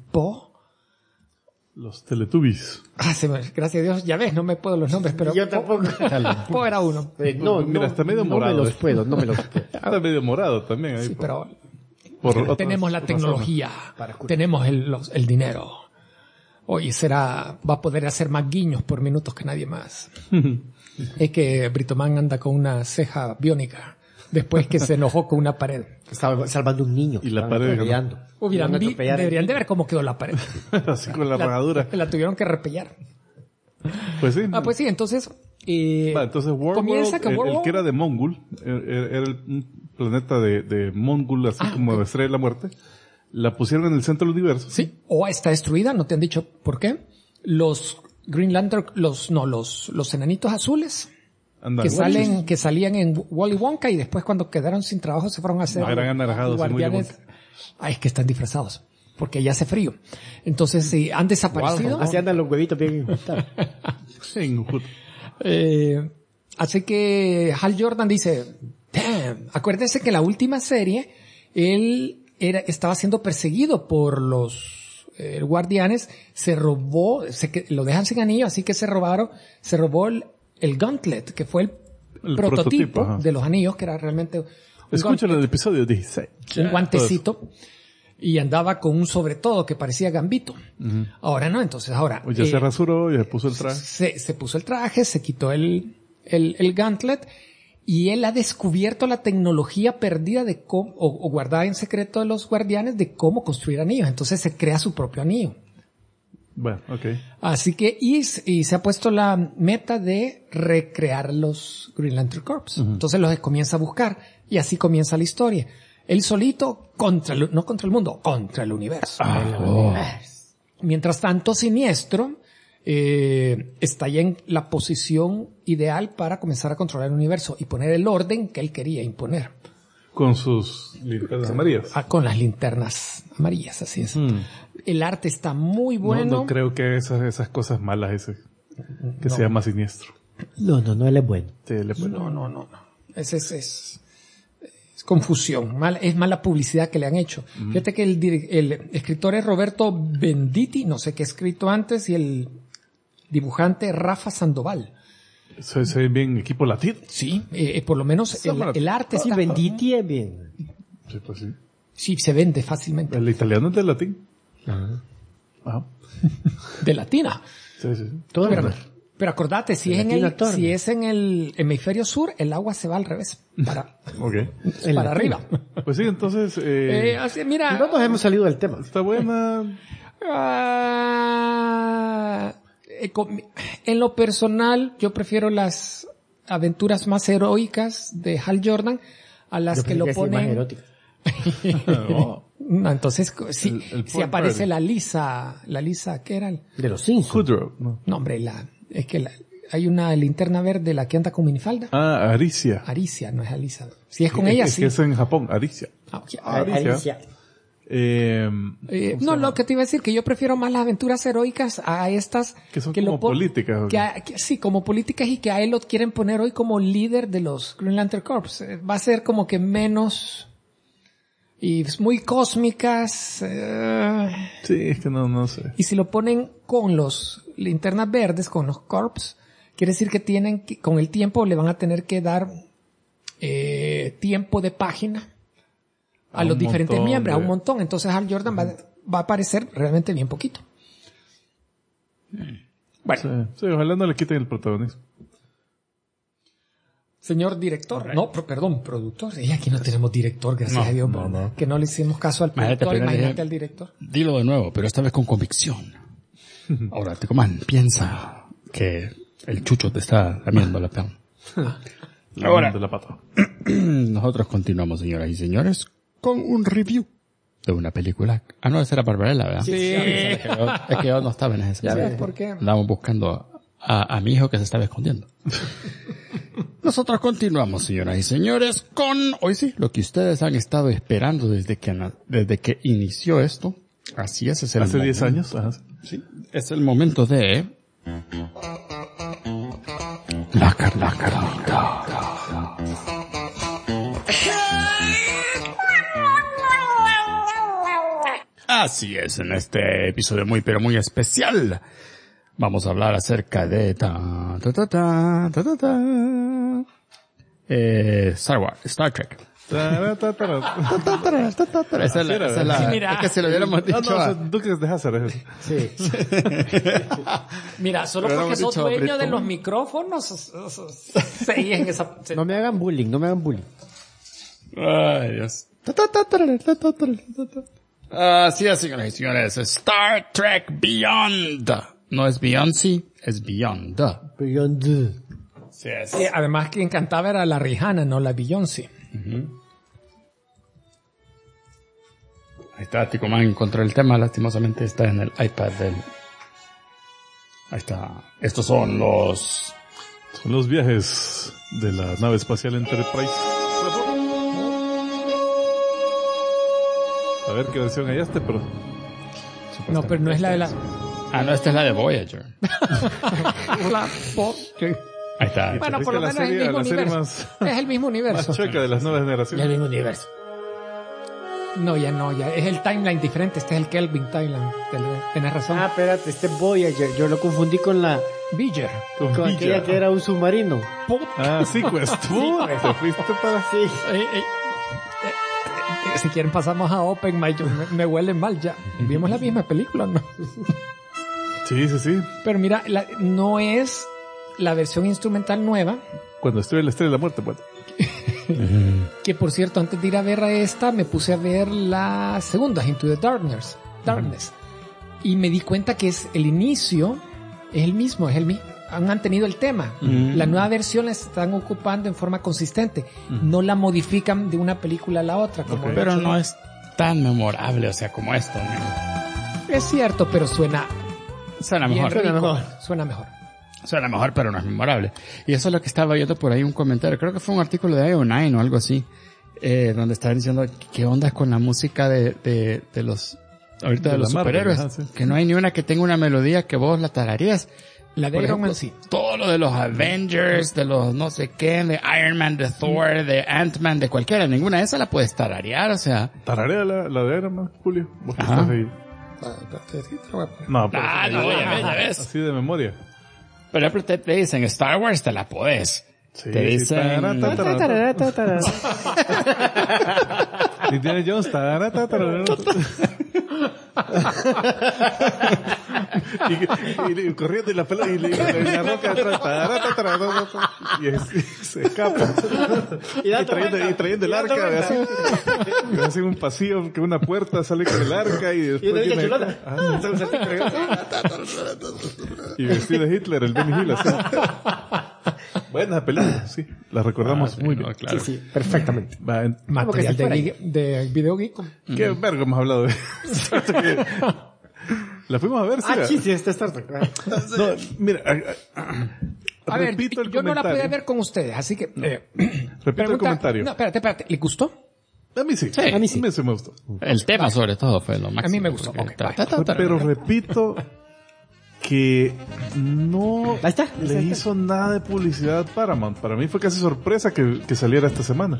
Los Teletubbies. Gracias a Dios, ya ves, no me puedo los nombres, pero Yo tampoco. Po era uno. Mira, está medio morado. No me los puedo. Está medio morado también. Ahí Sí, pero otras tenemos la tecnología, tenemos el dinero. Oye, va a poder hacer más guiños por minutos que nadie más. Es que Britoman anda con una ceja biónica después que se enojó con una pared. Estaba salvando un niño. Y la pared. Deberían de ver cómo quedó la pared. Así con la ragadura. La tuvieron que repellar. Pues sí. Pues sí, entonces... entonces comienza Warworld, que Warworld... el que era de Mongul, era un planeta de Mongul, así como de Estrella de la Muerte, la pusieron en el centro del universo. Sí, Oa está destruida, no te han dicho por qué. Los Green Lantern, los enanitos azules, que salían en Wally Wonka y después cuando quedaron sin trabajo se fueron a hacer eran anaranjados, guardianes. Es que están disfrazados porque ya hace frío. Entonces sí, han desaparecido. Así andan los huevitos bien. Así que Hal Jordan dice, damn, acuérdense que en la última serie él estaba siendo perseguido por los guardianes, se robó, lo dejan sin anillo, así que se robó el Gauntlet, que fue el prototipo de los anillos, que era realmente escuchen el episodio 16. Un guantecito. Y andaba con un sobre todo que parecía Gambito. Ahora no, entonces ahora. Pues ya se rasuró, ya puso el traje. Se puso el traje, se quitó el Gauntlet, y él ha descubierto la tecnología perdida de cómo, o guardada en secreto de los guardianes, de cómo construir anillos. Entonces se crea su propio anillo. Bueno, okay. Así que, y se ha puesto la meta de recrear los Green Lantern Corps. Entonces los comienza a buscar, y así comienza la historia. Él solito no contra el mundo, contra el universo. Mientras tanto, Siniestro está ya en la posición ideal para comenzar a controlar el universo y poner el orden que él quería imponer. Con sus linternas amarillas. Con las linternas amarillas, así es. El arte está muy bueno. No creo que esas cosas malas que se llama Siniestro. No, él es bueno. Sí, él es bueno. No. Es confusión, es mala publicidad que le han hecho. Fíjate que el escritor es Roberto Venditti, no sé qué ha escrito antes, y el dibujante Rafa Sandoval. Se ve bien equipo latino. Sí, por lo menos el arte está... Sí, Venditti es bien. Sí, pues sí. Sí, se vende fácilmente. El italiano es del latín. Ajá. De latina. Sí. Todo pero acordate, si es en el hemisferio sur, el agua se va al revés. Para arriba. Pues sí, entonces... así, mira... No nos hemos salido del tema. Está buena. En lo personal, yo prefiero las aventuras más heroicas de Hal Jordan a las que lo ponen... Más eróticas. No, entonces, si aparece la Lisa, ¿qué era? De los Simpsons. Kudrow. No, hombre, es que hay una linterna verde, la que anda con minifalda. Aricia. Aricia, no es Alisa. Si es con ella, sí. Es que es en Japón, Aricia. Alicia. No, lo que te iba a decir, que yo prefiero más las aventuras heroicas a estas que son como políticas. Sí, como políticas, y que a él lo quieren poner hoy como líder de los Green Lantern Corps. Va a ser como que menos... Y es muy cósmicas. Sí, es que no sé. Y si lo ponen con los linternas verdes, con los corps, quiere decir que con el tiempo le van a tener que dar tiempo de página a los diferentes miembros, a un montón. Entonces Hal Jordan va a aparecer realmente bien poquito. Bueno. Sí, ojalá no le quiten el protagonismo. Señor director, perdón, productor. Y aquí no tenemos director, gracias a Dios. No. Que no le hicimos caso al productor, imagínate al director. Dilo de nuevo, pero esta vez con convicción. Ahora, Tecomán, piensa que el chucho te está lamiendo la pata. Ahora, la pata. Nosotros continuamos, señoras y señores, con un review de una película. No, esa era Barbarella, ¿verdad? Sí. Es que yo no estaba en esa. ¿Sabes por qué? Andábamos buscando a mi hijo que se estaba escondiendo. Nosotros continuamos, señoras y señores, con, hoy sí, lo que ustedes han estado esperando desde que inició esto. Así es, es el Hace 10 años. Sí, es el momento de... La carnita. Así es, en este episodio muy pero muy especial vamos a hablar acerca de Star Trek. Esa es la que se lo hubiéramos dicho. Duques de Hazard. Sí. Mira, solo porque sos dueño de los micrófonos, seguí en esa... No me hagan bullying. Ay, Dios. Así es, señoras y señores. Star Trek Beyond. No es Beyoncé, es Beyond. Beyond. Sí es. Además, quien cantaba era la Rihanna, no la Beyoncé. Ahí está, Ticomán encontró el tema, lastimosamente está en el iPad del... Ahí está. Estos son los Son los viajes de la nave espacial Enterprise. A ver qué versión hallaste, pero... No, pero no es la de la... Ah, no, esta es la de Voyager. la pop. Ahí está. Bueno, por lo la menos es el serie- mismo la serie universo. Es el mismo universo. Más chueca de las nuevas Es el generaciones. mismo universo. No, ya. Es el timeline diferente. Este es el Kelvin timeline. Tenés razón. Ah, espérate, este Voyager, yo lo confundí con la, Beeger. Con con Villa. aquella que era un submarino. Ah, sí, pues tú te fuiste para... Sí. Si quieren pasamos a Open Mic, me huele mal ya. Vimos la misma película, ¿no? Sí. Pero mira, no es la versión instrumental nueva, Cuando estuve en la Estrella de la Muerte, pues. que por cierto, antes de ir a ver a esta, me puse a ver la segunda, Into the Darkness. Y me di cuenta que es el inicio, es el mismo. Han mantenido el tema. La nueva versión la están ocupando en forma consistente. No la modifican de una película a la otra. Como Pero no es tan memorable, o sea, como esto. ¿No? es cierto, pero suena Suena bien mejor. rico. Suena mejor. Suena mejor, pero no es memorable. Y eso es lo que estaba viendo por ahí un comentario. Creo que fue un artículo de IO9 o algo así. Donde estaban diciendo qué onda con la música de los... Ahorita de De los la Marvel, superhéroes. ajá, sí. Que no hay ni una que tenga una melodía que vos la tararías. La de Por Iron ejemplo, Man sí. todo lo de los Avengers, de los no sé qué, de Iron Man, de Thor, de Ant-Man, de cualquiera. Ninguna de esas la puedes tararear, o sea... Tararea la de Iron Man, Julio. Vos que Ajá. estás ahí. No, pero... ya ves. Así de memoria. Por ejemplo, te dicen Star Wars, te la podés. Sí, Te dicen... Indiana Jones, y corriendo y la pelota y la roca atrás, y se escapa. Y trayendo el arca, y hacen un pasillo, que una puerta sale con el arca y después y vestido de Hitler, el Benny Hill, así. Buena película, sí, la recordamos muy bien. Claro. Sí, perfectamente. Va, Material de Video Geek. ¿Qué verga hemos hablado de la fuimos a ver, sí. Sí, está Star Trek. No, mira, A ver, repito el yo no la comentario. pude ver con ustedes, así que... Repito el comentario. No, espérate. ¿Le gustó? A mí sí. A mí sí me gustó. El tema sobre todo fue lo máximo. A mí me gustó. Porque Ok, Pero repito que no Ahí está. le hizo nada de publicidad a Paramount. Para mí fue casi sorpresa que saliera esta semana.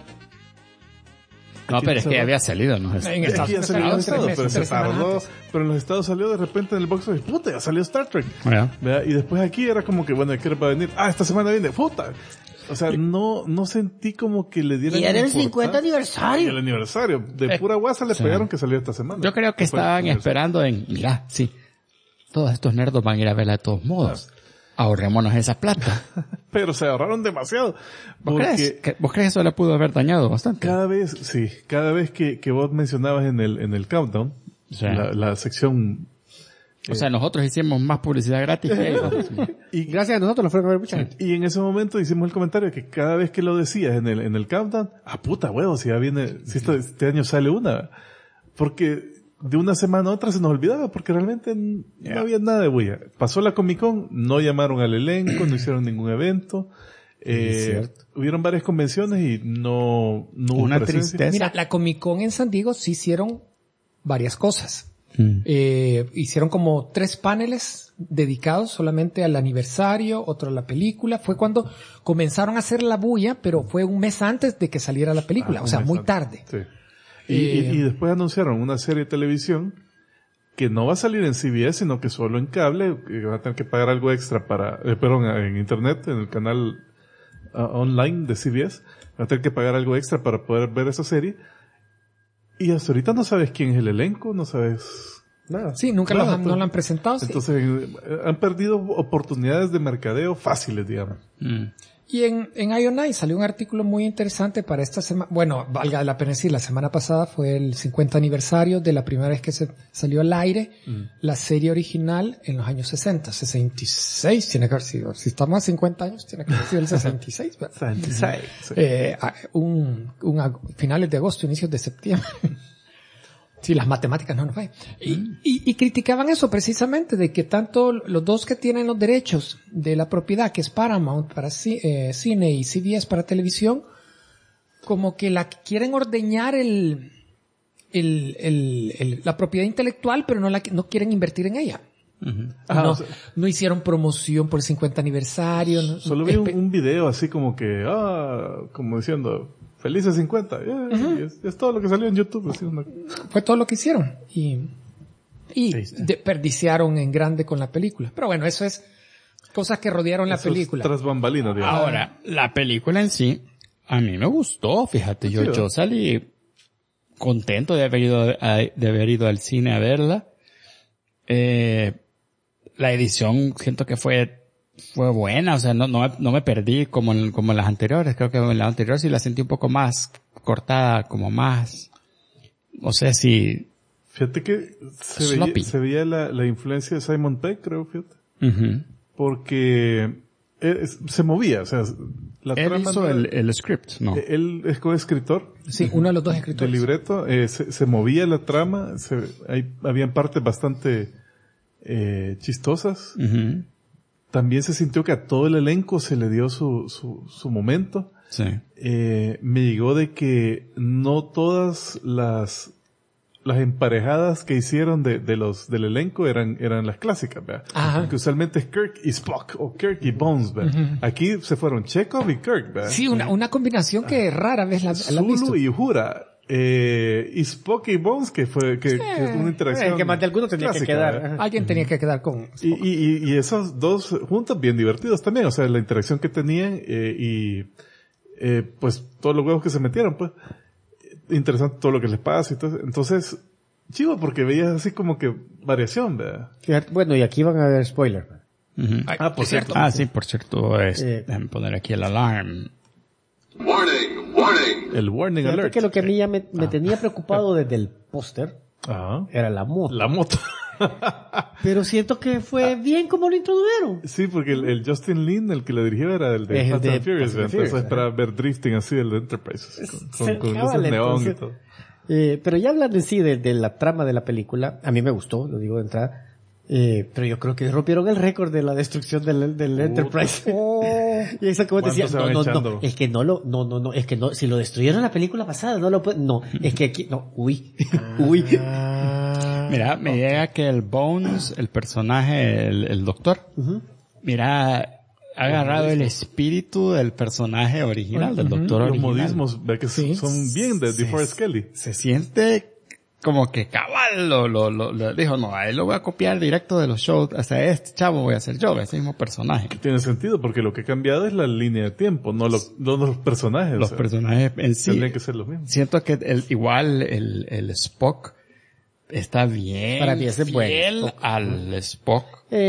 No, pero es que ya había salido, ¿no? En Es que ya salió en los Estados, pero se 3 semanas tardó. antes. Pero en los Estados salió de repente en el box office. Puta, ya salió Star Trek. Ya. ¿Verdad? Y después aquí era como que, bueno, ¿qué hora va a venir? Ah, esta semana viene. Puta. O sea, no sentí como que le dieran... Y era el 50 importancia. Y aniversario. el aniversario. De pura guasa le pegaron que salió esta semana. Yo creo que Fue estaban el esperando mira, sí, todos estos nerdos van a ir a verla de todos modos. Ahorrémonos esa plata. Pero se ahorraron demasiado. ¿Vos Porque crees que eso le pudo haber dañado bastante? cada vez que vos mencionabas en el countdown, Sí. la sección... O sea, nosotros hicimos más publicidad gratis que ellos. Y, Gracias a nosotros lo fueron a ver mucha gente. y en ese momento hicimos el comentario que cada vez que lo decías en el countdown, puta huevo, si ya viene, si este año sale una. Porque de una semana a otra se nos olvidaba, porque realmente no había nada de bulla. Pasó la Comic Con, no llamaron al elenco, no hicieron ningún evento. Hubieron varias convenciones y no hubo Una presencia. tristeza. Mira, la Comic Con en San Diego sí hicieron varias cosas. Mm. Hicieron como 3 paneles dedicados solamente al aniversario, otro a la película. Fue cuando comenzaron a hacer la bulla, pero fue un mes antes de que saliera la película, o sea, muy tarde. Sí. Y después anunciaron una serie de televisión que no va a salir en CBS, sino que solo en cable, que va a tener que pagar algo extra en internet, en el canal online de CBS, va a tener que pagar algo extra para poder ver esa serie. Y hasta ahorita no sabes quién es el elenco, no sabes nada. Sí, nunca Nada, no lo han presentado. Sí. Entonces, han perdido oportunidades de mercadeo fáciles, digamos. Mm. Y en IO9 salió un artículo muy interesante para esta semana. Bueno, valga la pena decir, la semana pasada fue el 50 aniversario de la primera vez que se salió al aire la serie original en los años 60, 66 tiene que haber sido. Si estamos a 50 años, tiene que haber sido el 66, ¿verdad? 66. Sí. Finales de agosto, inicios de septiembre. Sí, las matemáticas no fue. Y criticaban eso precisamente, de que tanto los dos que tienen los derechos de la propiedad, que es Paramount para cine y CBS para televisión, como que quieren ordeñar la propiedad intelectual, pero no quieren invertir en ella. No hicieron promoción por el 50 aniversario. Solo vi un video así como que, como diciendo, felices 50. Es todo lo que salió en YouTube. Así Fue todo lo que hicieron. Y desperdiciaron en grande con la película. Pero bueno, eso es cosas que rodearon la película. Tras bambalinas, digamos. Ahora, la película en sí, a mí me gustó, fíjate. Yo salí contento de haber ido al cine a verla. La edición siento que fue buena, o sea, no me perdí como en las anteriores. Creo que en las anteriores sí la sentí un poco más cortada, como más, no sé si... Fíjate que se veía la influencia de Simon Pegg, creo, fíjate. Uh-huh. Porque se movía, o sea, la él trama hizo el script, ¿no? Él es coescritor. Sí, uno de los dos escritores. Del libreto, se movía la trama, habían partes bastante chistosas. Uh-huh. También se sintió que a todo el elenco se le dio su momento. Sí. Me llegó de que no todas las emparejadas que hicieron del elenco eran las clásicas, ¿verdad? Ajá. Que usualmente es Kirk y Spock o Kirk y Bones, ¿verdad? Uh-huh. Aquí se fueron Chekhov y Kirk, ¿verdad? Sí, una combinación que rara vez la he visto. Zulu y Uhura. Y Spock y Bones, que es una interacción que más de alguno tenía clásica, que quedar. ¿verdad? Alguien tenía que quedar con... Y esos dos juntos bien divertidos también, o sea, la interacción que tenían pues todos los huevos que se metieron, pues interesante todo lo que les pasa y todo. Entonces, chivo, porque veías así como que variación, ¿verdad? Fíjate, bueno, y aquí van a ver spoiler. Uh-huh. Por cierto. Sí, por cierto, déjame poner aquí el alarm. Warning. El warning Fíjate alert. que lo que a mí ya me tenía preocupado desde el póster Ajá. era la moto. La moto. Pero siento que fue bien como lo introdujeron. Sí, porque el Justin Lin, el que lo dirigió, era el de Es el Fast de and Furious, Fast and entonces Furious, para ver drifting así, el de Enterprise, con luces Cabal, neón y entonces, todo. pero ya hablando en sí de la trama de la película, a mí me gustó, lo digo de entrada, pero yo creo que rompieron el récord de la destrucción del Enterprise. Y eso como te decía, no, es que es que no, si lo destruyeron la película pasada, no lo pueden, no, es que aquí, no, uy. Mira, me llega que el Bones, el personaje, el doctor, Uh-huh. mira, ha agarrado el espíritu del personaje original, del doctor Los original. modismos, ve que son bien de DeForest Kelly. Se siente como que cabal lo dijo, no, a él lo voy a copiar directo de los shows, hasta este chavo voy a ser yo, ese mismo personaje. Tiene sentido, porque lo que ha cambiado es la línea de tiempo, no los personajes. Los personajes en sí. Tendrían que ser los mismos. Siento que el Spock está bien Para mí ese es fiel bueno. al Spock.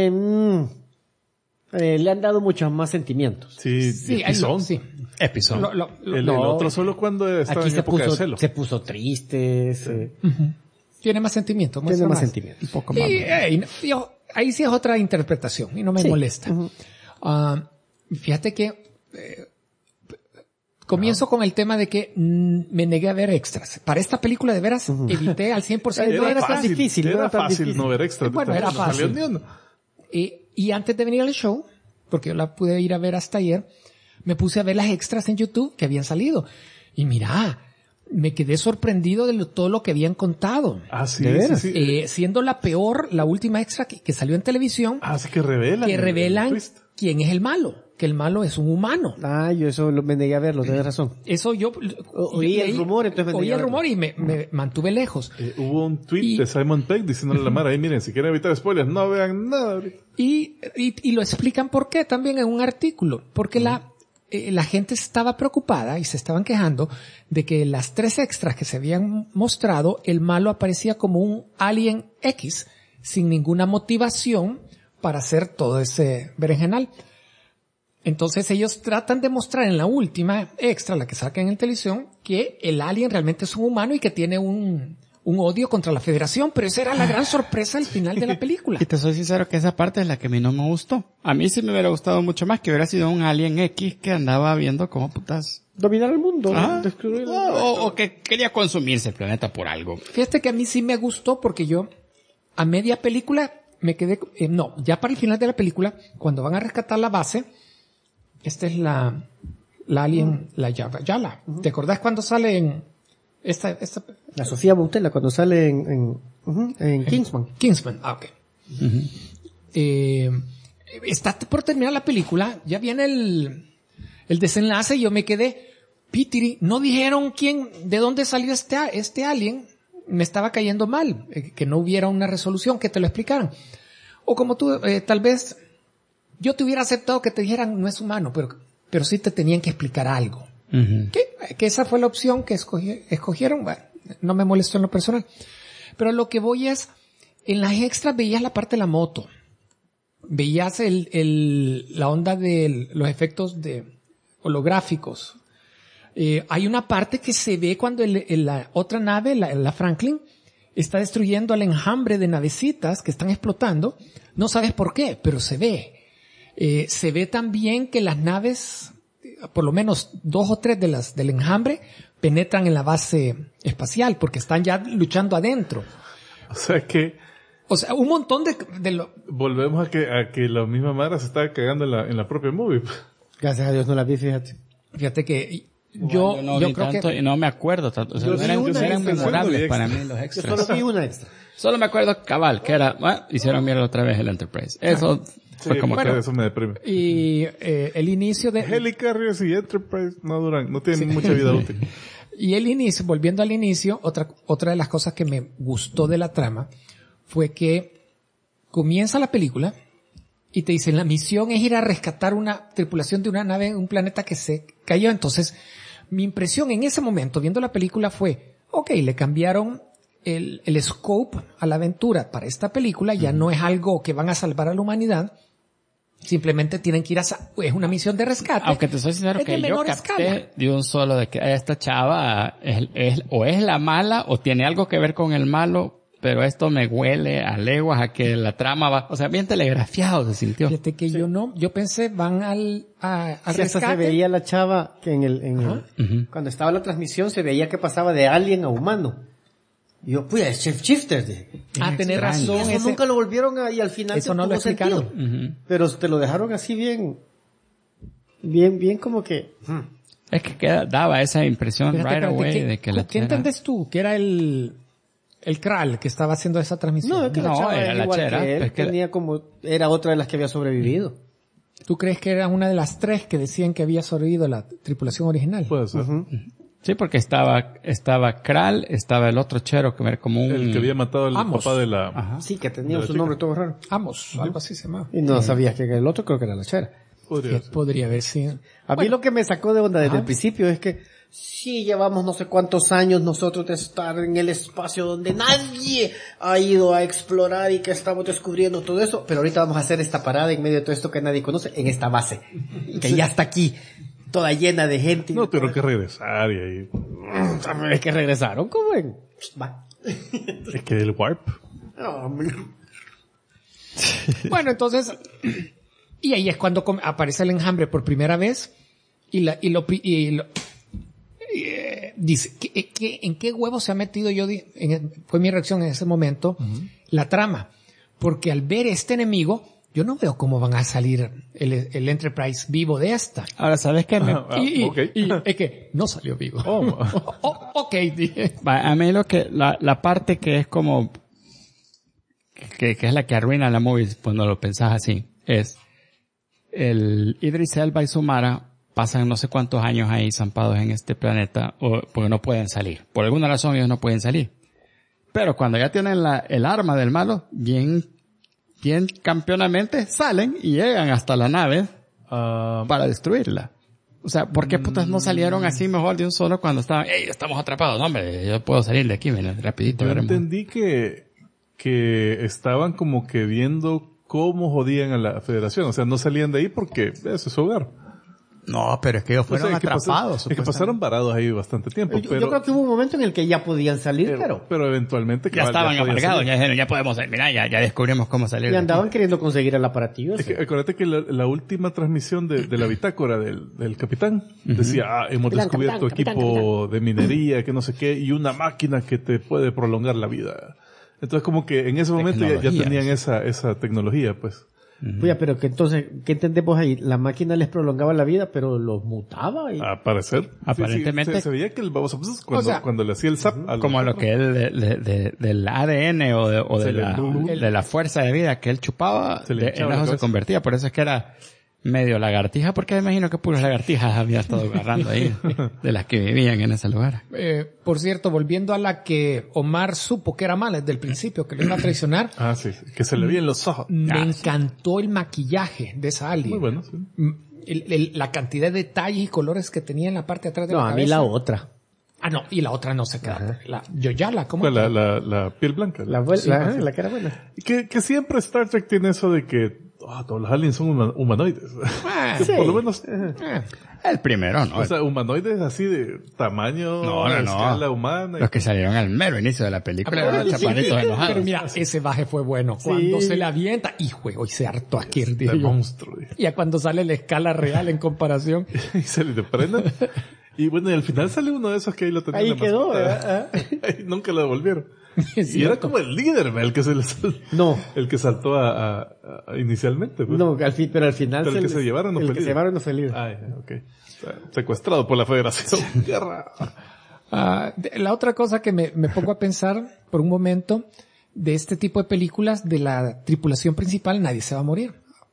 Le han dado muchos más sentimientos. Sí, Episode. sí. Episodio. El otro solo cuando estaba Aquí en época de celo. se puso triste. Tiene más sentimiento. Tiene más sentimiento. Un poco más. Ahí sí es otra interpretación y no me molesta. Uh-huh. Fíjate que comienzo con el tema de que me negué a ver extras. Para esta película de veras evité al 100% No era tan fácil, difícil, no era era tan fácil difícil. no ver extra. Bueno, era fácil. Y antes de venir al show, porque yo la pude ir a ver hasta ayer, me puse a ver las extras en YouTube que habían salido. Y mira, me quedé sorprendido de todo lo que habían contado. Sí, ¿De veras? sí. Siendo la última extra que salió en televisión, Sí que revelan. que revelan el twist. quién es el malo. Que el malo es un humano. Yo eso me negué a verlo, tienes razón. Eso yo Oí el rumor, entonces me oí negué a el verlo. rumor y me mantuve lejos. Hubo un tweet de Simon Pegg diciéndole a la Mara, miren, si quieren evitar spoilers, no vean nada ahorita. Y lo explican por qué también en un artículo. Porque la gente estaba preocupada y se estaban quejando de que las 3 extras que se habían mostrado, el malo aparecía como un Alien X, sin ninguna motivación para hacer todo ese berenjenal. Entonces ellos tratan de mostrar en la última extra, la que sacan en televisión, que el alien realmente es un humano y que tiene un un odio contra la Federación, pero esa era la gran sorpresa al final de la película. Y te soy sincero que esa parte es la que a mí no me gustó. A mí sí me hubiera gustado mucho más que hubiera sido un alien X que andaba viendo cómo putas dominar el mundo. O que quería consumirse el planeta por algo. Fíjate que a mí sí me gustó porque yo a media película me quedé, ya para el final de la película, cuando van a rescatar la base, esta es la alien, la Yala. ¿Te acordás cuando sale en esta? La Sofía Boutella cuando sale en Kingsman. Kingsman, ok. Está por terminar la película, ya viene el desenlace y yo me quedé, Pitiri, no dijeron de dónde salió este alien, me estaba cayendo mal, que no hubiera una resolución, que te lo explicaran. O como tú, tal vez, yo te hubiera aceptado que te dijeran no es humano, pero sí te tenían que explicar algo. Que esa fue la opción que escogieron, bueno, no me molestó en lo personal. Pero lo que voy es, en las extras veías la parte de la moto, veías la onda de los efectos holográficos. Hay una parte que se ve cuando la otra nave, la Franklin, está destruyendo al enjambre de navecitas que están explotando. No sabes por qué, pero se ve. Se ve también que las naves, por lo menos 2 o 3 del enjambre, penetran en la base espacial porque están ya luchando adentro. O sea, un montón Volvemos a que la misma madre se estaba cagando en la propia movie. Gracias a Dios no la vi, fíjate. Fíjate que yo creo tanto, y no me acuerdo tanto. O sea, eran memorables para mí los extras. Yo solo vi una extra. Solo me acuerdo cabal, que era, hicieron mierda otra vez el Enterprise. Eso fue como que eso me deprime. Y el inicio de Helicarriers y Enterprise no tienen mucha vida útil. Y el inicio, volviendo al inicio, otra de las cosas que me gustó de la trama fue que comienza la película y te dicen la misión es ir a rescatar una tripulación de una nave en un planeta que se cayó. Entonces, mi impresión en ese momento, viendo la película, fue, le cambiaron el scope a la aventura para esta película, ya no es algo que van a salvar a la humanidad, simplemente tienen que ir es una misión de rescate. Aunque te soy sincero que yo capté de un solo de que esta chava o es la mala o tiene algo que ver con el malo, pero esto me huele a leguas a que la trama va, o sea, bien telegrafiado se sintió. Fíjate que yo pensé van al rescate. Se veía la chava que cuando estaba la transmisión se veía que pasaba de alien a humano. Y yo, pues, es Shifter. Tener razón. Eso nunca lo volvieron y al final eso no lo explicaron. Pero te lo dejaron así bien como que... Es que daba esa impresión right away de que la ¿Qué entendés tú? Que era el Kral que estaba haciendo esa transmisión. No, es que la chava era igual chera, que él. Tenía era otra de las que había sobrevivido. ¿Tú crees que era una de las 3 que decían que había sobrevivido la tripulación original? Puede ser. Sí, porque estaba Kral, estaba el otro chero que era como el que había matado al papá de la... Ajá. Sí, que tenía su nombre todo raro. Amos, algo así se llamaba. Y no sabías que el otro creo que era la chera. Podría haber sido. A mí lo que me sacó de onda desde el principio es que sí llevamos no sé cuántos años nosotros de estar en el espacio donde nadie ha ido a explorar y que estamos descubriendo todo eso, pero ahorita vamos a hacer esta parada en medio de todo esto que nadie conoce, en esta base, que ya está aquí, toda llena de gente. No, tuvieron que regresar y ahí... Es que regresaron, ¿cómo ven? Va. Es que el warp. Bueno, entonces, y ahí es cuando aparece el enjambre por primera vez dice, ¿en qué huevo se ha metido? Fue mi reacción en ese momento, la trama. Porque al ver este enemigo, yo no veo cómo van a salir el Enterprise vivo de esta. Ahora, ¿sabes qué? Y es que no salió vivo. Dije. A mí la parte que es como, que es la que arruina la movie cuando lo pensás así, es el Idris Elba y Sumara pasan no sé cuántos años ahí zampados en este planeta porque no pueden salir. Por alguna razón ellos no pueden salir. Pero cuando ya tienen el arma del malo, bien campeonamente salen y llegan hasta la nave para destruirla. O sea, ¿por qué putas no salieron así mejor de un solo cuando estaban, ¡ey, estamos atrapados! No, hombre, yo puedo salir de aquí, ven, rapidito. Yo entendí que estaban como que viendo cómo jodían a la Federación. O sea, no salían de ahí porque ese es su hogar. No, pero es que ellos fueron atrapados. Es que pasaron varados ahí bastante tiempo. Yo creo que hubo un momento en el que ya podían salir, pero eventualmente... Ya estaban amargados, ya dijeron, ya podemos, mira, ya descubrimos cómo salir. Y andaban queriendo conseguir el aparatillo. Es que, acuérdate que la última transmisión de la bitácora del capitán decía, hemos descubierto equipo de minería, que no sé qué, y una máquina que te puede prolongar la vida. Entonces como que en ese momento ya tenían esa tecnología, pues. Oye, pero que entonces, ¿qué entendemos ahí? La máquina les prolongaba la vida, pero los mutaba. Y... Aparentemente. Sí, se veía que el baboso, cuando le hacía el zap. Como lo que él, del ADN o de la fuerza de vida que él chupaba, en eso se convertía. Por eso es que era medio lagartija, porque me imagino que puras lagartijas había estado agarrando ahí, de las que vivían en ese lugar. Por cierto, volviendo a la que Omar supo que era mala desde el principio, que le iba a traicionar. Sí, que se le veían los ojos. Me encantó el maquillaje de esa alien. Muy bueno, sí. La cantidad de detalles y colores que tenía en la parte de atrás de la cabeza. No, a mí la otra. No, y la otra no se queda. La Yoyala, ¿cómo? La piel blanca. La que era buena. Que siempre Star Trek tiene eso de que todos los aliens son humanoides. Sí. Por lo menos. El primero, ¿no? O sea, humanoides así de tamaño, escala humana. Los que salieron al mero inicio de la película eran los chaparitos enojados. Pero mira, ese baje fue bueno. Cuando se le avienta, y se hartó aquí el monstruo. Y a cuando sale la escala real en comparación. Y se le prenden. Y bueno, y al final sale uno de esos que ahí lo tenían. Ahí quedó, Nunca lo devolvieron. Y era como el líder, el que el que saltó inicialmente. Pues. No, pero al final el que se llevaron no fue líder. Se llevaron no fue líder. Okay. Secuestrado por la Federación. Guerra. La otra cosa que me pongo a pensar por un momento, de este tipo de películas, de la tripulación principal, nadie se va a morir.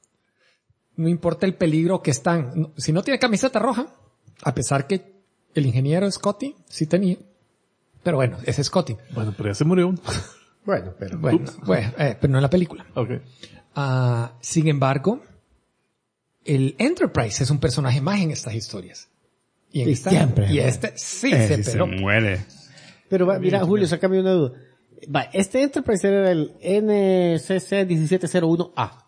No importa el peligro que están. Si no tiene camiseta roja, a pesar que el ingeniero Scotty sí tenía. Pero bueno, ese es Scotty. Bueno, pero ya se murió uno. Bueno, pero no en la película. Okay. Sin embargo, el Enterprise es un personaje más en estas historias. Siempre. Y se muere. Pero mira, Julio, sácame una duda. Este Enterprise era el NCC 1701A.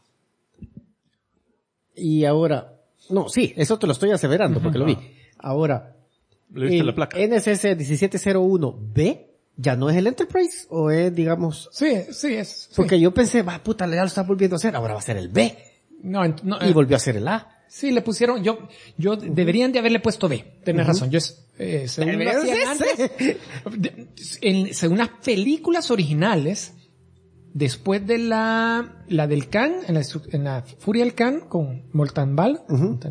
Y ahora, eso te lo estoy aseverando porque lo vi. Ahora, ¿le viste la placa? NCC 1701B ya no es el Enterprise o es, digamos... Sí, es. Porque yo pensé, ya lo está volviendo a hacer, ahora va a ser el B. Y volvió a ser el A. Sí, le pusieron, yo deberían de haberle puesto B. Tienes razón, según lo hacían antes, según las películas originales, después de la del Khan, en la Furia del Khan, con Montalbán,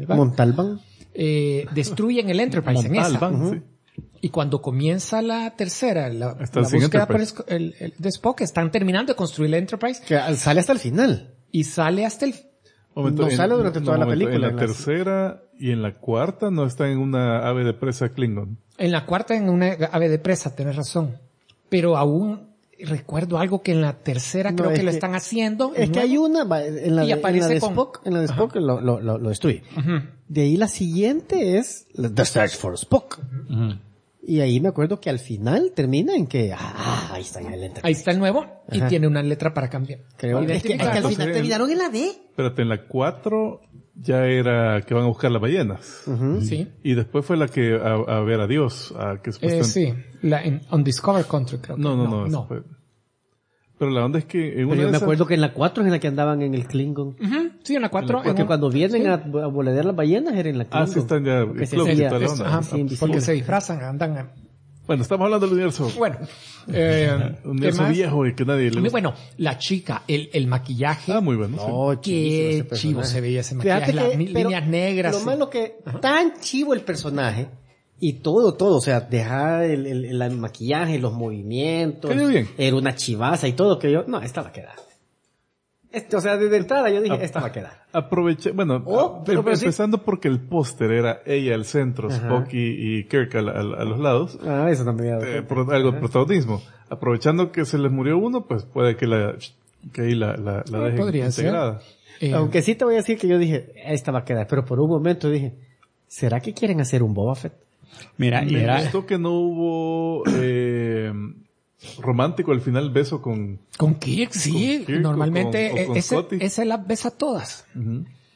destruyen el Enterprise en esa. Sí. Y cuando comienza la tercera, la búsqueda por el de Spock, están terminando de construir el Enterprise. Que sale hasta el final. Y sale hasta el... sale durante toda la película. En la tercera y en la cuarta no está en una ave de presa Klingon. En la cuarta en una ave de presa, tenés razón. Pero aún recuerdo algo que en la tercera creo que lo están haciendo. Es que hay una, en la de Spock lo destruye. De ahí la siguiente es The Search for Spock. Y ahí me acuerdo que al final termina en que, ahí está ya el Enterprise. Ahí está el nuevo y tiene una letra para cambiar. Creo es que al final terminaron en la D. Espérate, en la 4 ya era que van a buscar las ballenas. Sí. Y después fue la que a ver a Dios. Que sí, la en Undiscovered Country creo que. No. Pero la onda es que Pero yo me acuerdo que en la 4 es en la que andaban en el Klingon. Sí, en la 4. Porque cuando vienen a boledear las ballenas era en la Klingon. Sí están ya porque se disfrazan, andan. Bueno, estamos hablando del universo. Bueno. Un universo viejo y que nadie le gusta. Bueno, la chica, el maquillaje. Muy bueno. Qué chivo se veía ese maquillaje. Las líneas negras. Lo malo que tan chivo el personaje. Y todo, o sea, dejar el maquillaje, los movimientos. Bien. Era una chivaza y todo que esta va a quedar. O sea, desde entrada yo dije, esta va a quedar. Aproveché, empezando porque el póster era ella al centro, Spock y Kirk a los lados. Eso también. Por algo de protagonismo. Aprovechando que se les murió uno, pues puede que ahí la dejen integrada. Aunque sí te voy a decir que yo dije, esta va a quedar, pero por un momento dije, ¿será que quieren hacer un Boba Fett? Mira, me gustó que no hubo romántico al final beso con Kirk, sí. Normalmente esa la besa a todas.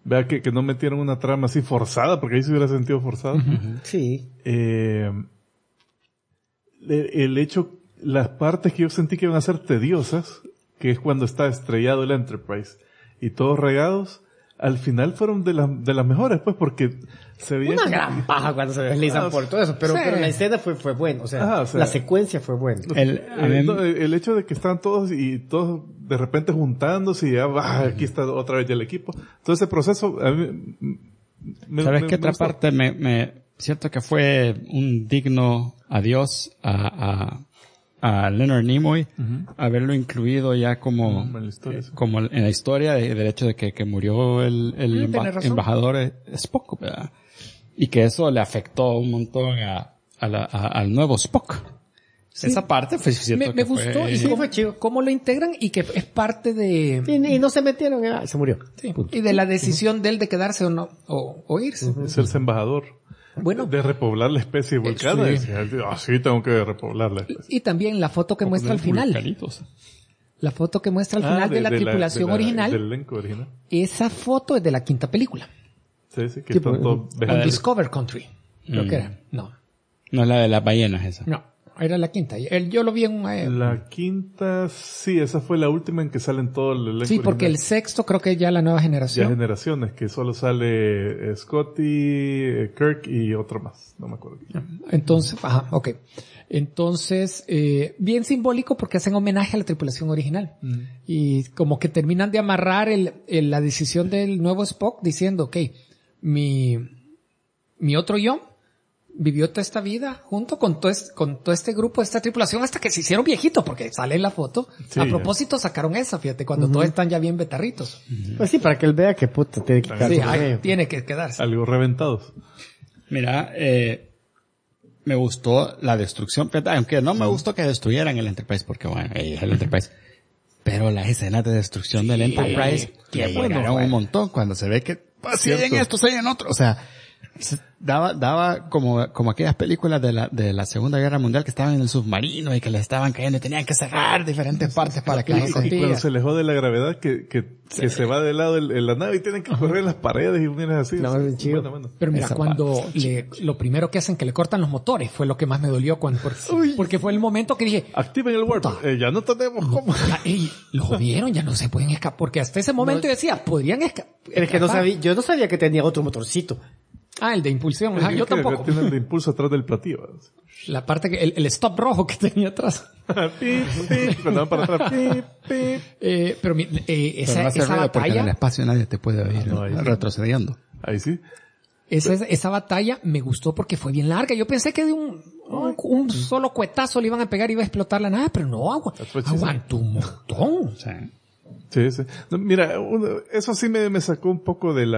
Vea que no metieron una trama así forzada, porque ahí se hubiera sentido forzado. Sí. El hecho, las partes que yo sentí que iban a ser tediosas, que es cuando está estrellado el Enterprise, y todos regados, al final fueron de las mejores, pues, porque se veía... Una gran paja cuando se deslizan por todo eso, pero la escena fue buena, o sea, la secuencia fue buena. El hecho de que están todos y todos de repente juntándose y ya, aquí está otra vez ya el equipo. Todo ese proceso, a mí, ¿sabes qué otra parte me siento que fue un digno adiós a Leonard Nimoy, haberlo incluido ya como en la historia del hecho de que murió el embajador Spock, ¿verdad? Y que eso le afectó un montón al nuevo Spock. Sí. Esa parte fue cierto me gustó y fue chido cómo lo integran y que es parte de... Y no se metieron, se murió. Sí. Y de la decisión de él de quedarse o no, o irse. Ser embajador. Bueno, de repoblar la especie volcana. Sí, tengo que repoblar la especie. Y también la foto que muestra al final. La foto que muestra al final de la tripulación original. Del elenco original. Esa foto es de la quinta película. Sí, que están todos Discover Country. Creo que era. No es la de las ballenas esa. No, era la quinta. Yo lo vi en la quinta, sí, esa fue la última en que salen todo el elenco. Sí, porque el sexto creo que ya la nueva generación. Ya generaciones, que solo sale Scotty, Kirk y otro más. No me acuerdo. Entonces, ok. Entonces, bien simbólico porque hacen homenaje a la tripulación original. Y como que terminan de amarrar la decisión del nuevo Spock diciendo, ok, mi otro yo vivió toda esta vida junto con todo este grupo, esta tripulación, hasta que se hicieron viejitos, porque sale en la foto. Sí, a propósito sacaron esa, fíjate, cuando todos están ya bien betarritos. Pues sí, para que él vea que puta tiene que quedarse. Sí, tiene que quedarse. Algo reventados. Mira, me gustó la destrucción, aunque no me gustó que destruyeran el Enterprise, porque bueno, el Enterprise. Pero las escenas de destrucción del Enterprise, que llegaron un montón, cuando se ve que si hay en esto, si hay en otro, o sea, daba como aquellas películas de la Segunda Guerra Mundial que estaban en el submarino y que le estaban cayendo y tenían que cerrar diferentes partes para que no se y cuando se alejó de la gravedad que se va de lado la nave y tienen que correr las paredes y miras así. No, es chido. Bueno. Pero mira, cuando lo primero que hacen que le cortan los motores fue lo que más me dolió porque fue el momento que dije, activen el warp. Ya no tenemos cómo. Lo jodieron, ya no se pueden escapar, porque hasta ese momento yo decía, podrían escapar. Es que yo no sabía que tenía otro motorcito. El de impulsión. Yo tampoco. Tiene el de impulso atrás del platillo. La parte que, el stop rojo que tenía atrás. Cuando van para atrás. Pero esa batalla. En el espacio nadie te puede oír retrocediendo. Ahí sí. Esa batalla me gustó porque fue bien larga. Yo pensé que de un solo cuetazo le iban a pegar y iba a explotar la nave, pero no, aguantó un montón. Sí. No, mira, eso sí me sacó un poco de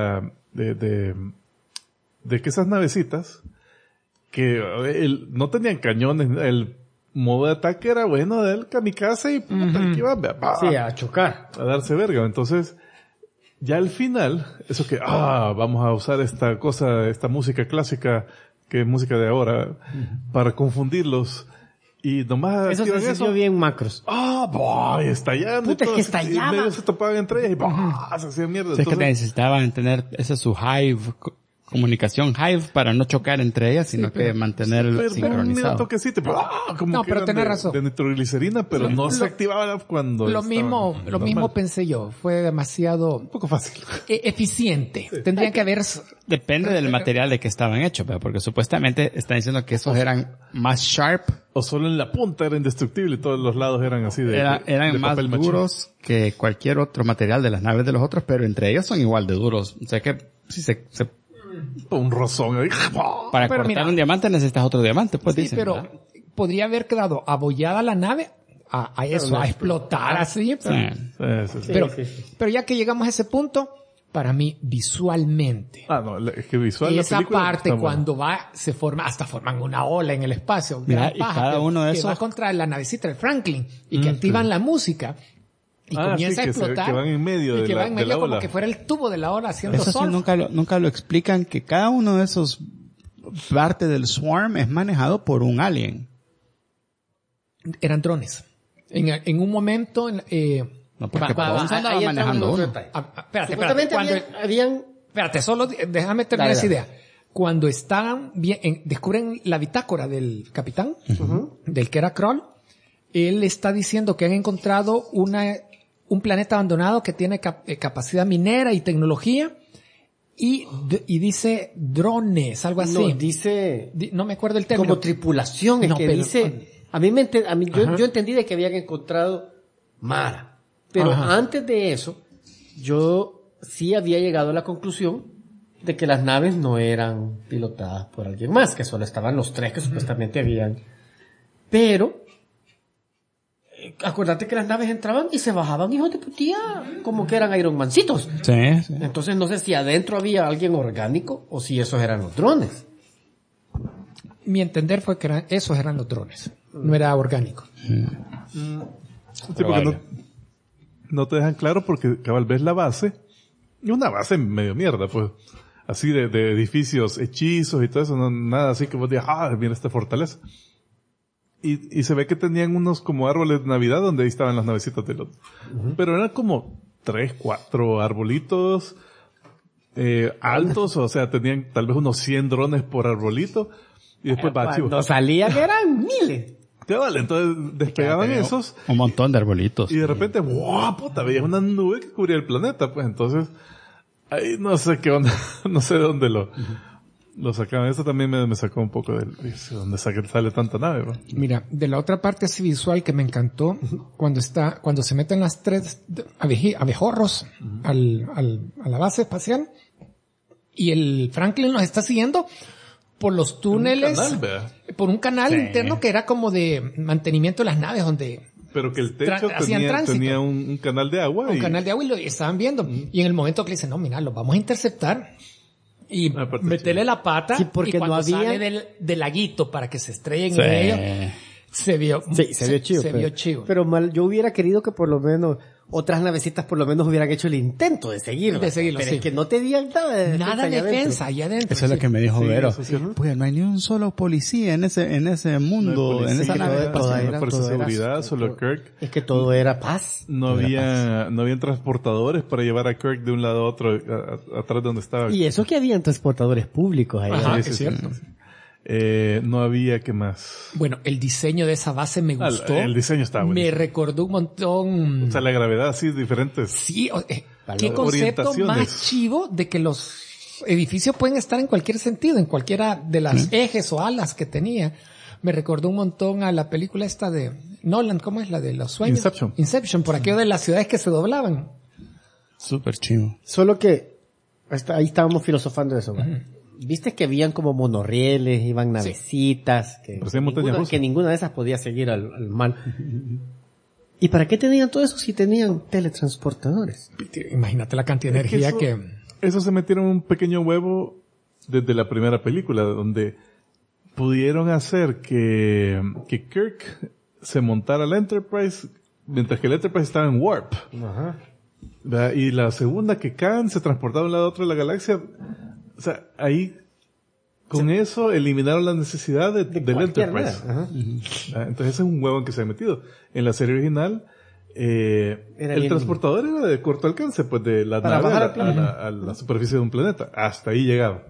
que esas navecitas que no tenían cañones, el modo de ataque era bueno del kamikaze y que iba a chocar, a darse verga. Entonces ya al final eso que vamos a usar esta música clásica que es música de ahora para confundirlos y nomás eso se sintió bien macros. estallando. Puta, es que estallaba. Y medio se topaban entre ellas y se hacían mierda. Es que necesitaban tener ese su hive, comunicación hive para no chocar entre ellas, sino que mantener sincronizado. Un toquecito, pero tenés razón. De nitroglicerina, pero no se activaba cuando lo mismo pensé yo. Fue demasiado un poco fácil. Eficiente. Sí. Tendrían que haber... Depende del material de que estaban hechos, porque supuestamente están diciendo que esos eran más sharp. O solo en la punta era indestructible y todos los lados eran así eran más duros que cualquier otro material de las naves de los otros, pero entre ellos son igual de duros. O sea que si se un rozón ahí. Para cortar un diamante necesitas otro diamante, pues sí, dicen. Pero ¿verdad? Podría haber quedado abollada la nave a explotar así. Pero ya que llegamos a ese punto, para mí visualmente. Es que visual esa la parte cuando se forman una ola en el espacio. Mira, y cada uno de esos que va contra la navecita de Franklin y que activan la música. Y comienza a explotar. Que van en medio de la ola. Como que fuera el tubo de la ola haciendo eso sol. Sí, nunca lo explican, que cada uno de esos parte del swarm es manejado por un alien. Eran drones. En un momento, no, porque Bones andaba manejando uno. Supuestamente habían Espérate, solo déjame terminar esa idea. Cuando descubren la bitácora del capitán, del que era Kroll, él está diciendo que han encontrado un planeta abandonado que tiene capacidad minera y tecnología, y dice drones, algo así. No, dice... no me acuerdo el término. Como tripulación, es que dice... Yo entendí de que habían encontrado Mara. Pero antes de eso, yo sí había llegado a la conclusión de que las naves no eran pilotadas por alguien más, que solo estaban los 3 que supuestamente habían. Pero, acuérdate que las naves entraban y se bajaban, hijos de putía, como que eran Iron Mancitos. Sí. Entonces no sé si adentro había alguien orgánico o si esos eran los drones. Mi entender fue que esos eran los drones, no era orgánico. Sí, porque no te dejan claro porque cabal ves la base, y una base medio mierda, pues, así de edificios hechizos y todo eso, no, nada así que vos digas, mira esta fortaleza. Y se ve que tenían unos como árboles de Navidad donde ahí estaban las navecitas del otro. Pero eran como 3, 4 arbolitos, altos, o sea, tenían tal vez unos 100 drones por arbolito, y después cuando salían eran miles. Vale, entonces despegaban esos. Un montón de arbolitos. Y de repente, ¡wow! Puta, veía una nube que cubría el planeta, pues entonces, ahí no sé qué onda, no sé de dónde lo sacaban. Eso también me sacó un poco de dónde sale tanta nave, ¿no? Mira, de la otra parte así visual que me encantó, cuando se meten las 3 abejorros a la base espacial, y el Franklin los está siguiendo por los túneles, por un canal interno que era como de mantenimiento de las naves, donde pero que el techo tenía un canal de agua. Canal de agua y lo estaban viendo. Y en el momento que le dicen, no, mira, lo vamos a interceptar y meterle la pata, porque y cuando no había... sale del laguito para que se estrellen en ellos, se vio chivo. Pero yo hubiera querido que por lo menos otras navecitas por lo menos hubieran hecho el intento de seguirlo. Pero es que no tenían nada de defensa allá adentro. Eso es lo que me dijo Vero. Pues no hay ni un solo policía en ese mundo, en esa nave. Toda era fuerza de seguridad, solo Kirk. Es que todo era paz. No habían transportadores para llevar a Kirk de un lado a otro, atrás de donde estaba. Y eso que habían transportadores públicos ahí. Ajá, es cierto. No había, ¿qué más? Bueno, el diseño de esa base me gustó. El diseño estaba bueno. Me recordó un montón. O sea, la gravedad así, diferentes. Sí, qué concepto más chivo de que los edificios pueden estar en cualquier sentido, en cualquiera de las ejes o alas que tenía. Me recordó un montón a la película esta de Nolan, ¿cómo es? La de los sueños. Inception, por aquello de las ciudades que se doblaban. Súper chivo. Solo que ahí estábamos filosofando eso, ¿no? Viste que habían como monorrieles, iban navecitas, que ninguna de esas podía seguir al mal. ¿Y para qué tenían todo eso si tenían teletransportadores? Imagínate la cantidad de energía que... Eso se metieron un pequeño huevo desde la primera película, donde pudieron hacer que Kirk se montara la Enterprise, mientras que la Enterprise estaba en Warp. Ajá. Y la segunda, que Khan se transportaba de un lado a otro de la galaxia. O sea, ahí, con eso, eliminaron la necesidad del Enterprise. Entonces ese es un huevo en que se ha metido. En la serie original, el transportador era de corto alcance, pues de la nave a la superficie de un planeta. Hasta ahí llegaba.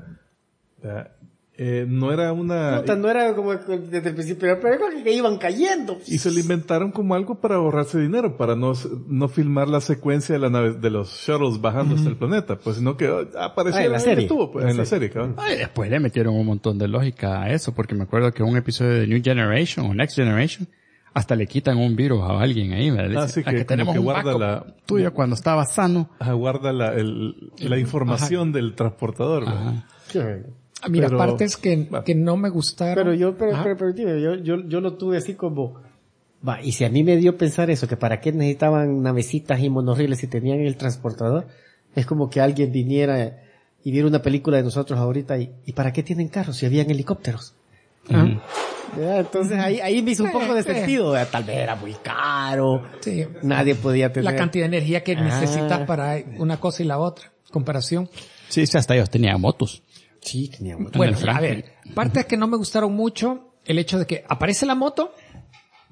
No era una... No era como desde el principio, pero era que iban cayendo. Y se lo inventaron como algo para ahorrarse dinero, para no filmar la secuencia de la nave, de los shuttles bajando hasta el planeta, pues sino que apareció en la serie. En la serie, cabrón. Después le metieron un montón de lógica a eso, porque me acuerdo que un episodio de New Generation o Next Generation hasta le quitan un virus a alguien ahí, ¿verdad? Sí, que tenemos que guarda la tuya cuando estaba sano. Guarda la información del transportador. Mira, partes que no me gustaron. Pero yo lo tuve así como, y si a mí me dio pensar eso, que para qué necesitaban navecitas y monorrieles si tenían el transportador, es como que alguien viniera y viera una película de nosotros ahorita y para qué tienen carros si habían helicópteros. Entonces ahí me hizo un poco de sentido, tal vez era muy caro, nadie podía tener la cantidad de energía que necesitas para una cosa y la otra, comparación. Sí, hasta ellos tenían motos. Sí, tenía motos. Bueno, a ver, partes que no me gustaron mucho, el hecho de que aparece la moto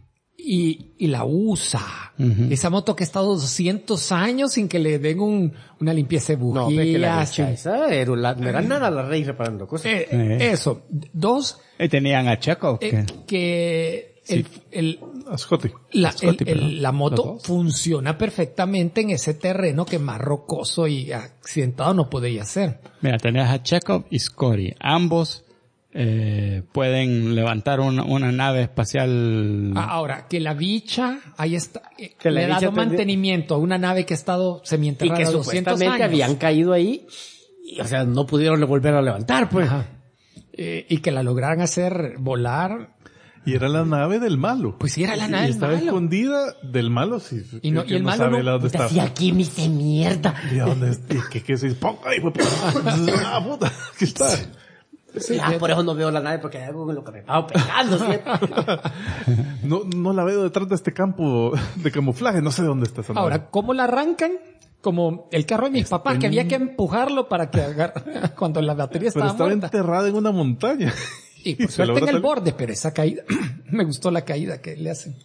y la usa. Esa moto que ha estado 200 años sin que le den una limpieza de bujías. No, que la esa no era nada la Rey reparando cosas. Eso. Dos. ¿Tenían a Chekhov? Que A Scotty. La moto funciona perfectamente en ese terreno que más rocoso y accidentado no podía ser. Mira, tenías a Chekhov y Scotty. Ambos pueden levantar una nave espacial. Ahora, que la bicha, ahí está, le ha dado mantenimiento a una nave que ha estado semienterrada 200 años. Habían caído ahí, y, o sea, no pudieron volver a levantar, pues. Y que la lograran hacer volar. Y era la nave del malo. Pues sí, era la nave del malo. Estaba escondida del malo, sí. Y el malo sabe dónde está. Y aquí me hice mierda. ¿Y dónde está? ¿Qué se dice? ¡Ponga ahí! ¡Ah, puta! Aquí está. Sí, por eso no veo la nave, porque hay algo en lo que me estaba pegando siempre. No la veo detrás de este campo de camuflaje, no sé dónde está esa nave. Ahora, ¿cómo la arrancan? Como el carro de mis papás, que había que empujarlo para que cuando la batería estaba muerta. Pero estaba enterrada en una montaña. Y por suerte en el borde, pero esa caída, me gustó la caída que le hacen.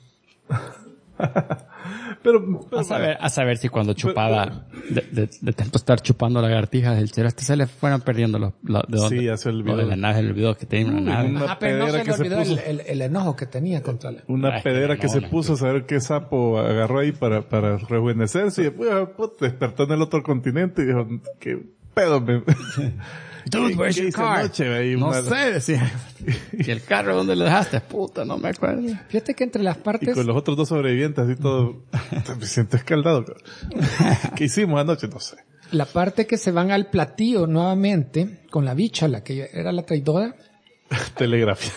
pero a saber si cuando chupaba, de tanto estar chupando lagartijas del chero, se le fueron perdiendo de dónde. Sí, ya se olvidó. De la nave, se le olvidó que tenía una nave. Pero no se le olvidó el enojo que tenía contra la... Una pedera que se puso a saber qué sapo agarró ahí para rejuvenecerse y después despertó en el otro continente y dijo, qué pedo me... Dude, where's your car? No sé, decía. ¿Y el carro dónde lo dejaste? Puta, no me acuerdo. Fíjate que entre las partes... Y con los otros dos sobrevivientes así todo... Me siento escaldado. ¿Qué hicimos anoche? No sé. La parte que se van al platillo nuevamente, con la bicha, la que era la traidora. Telegrafía.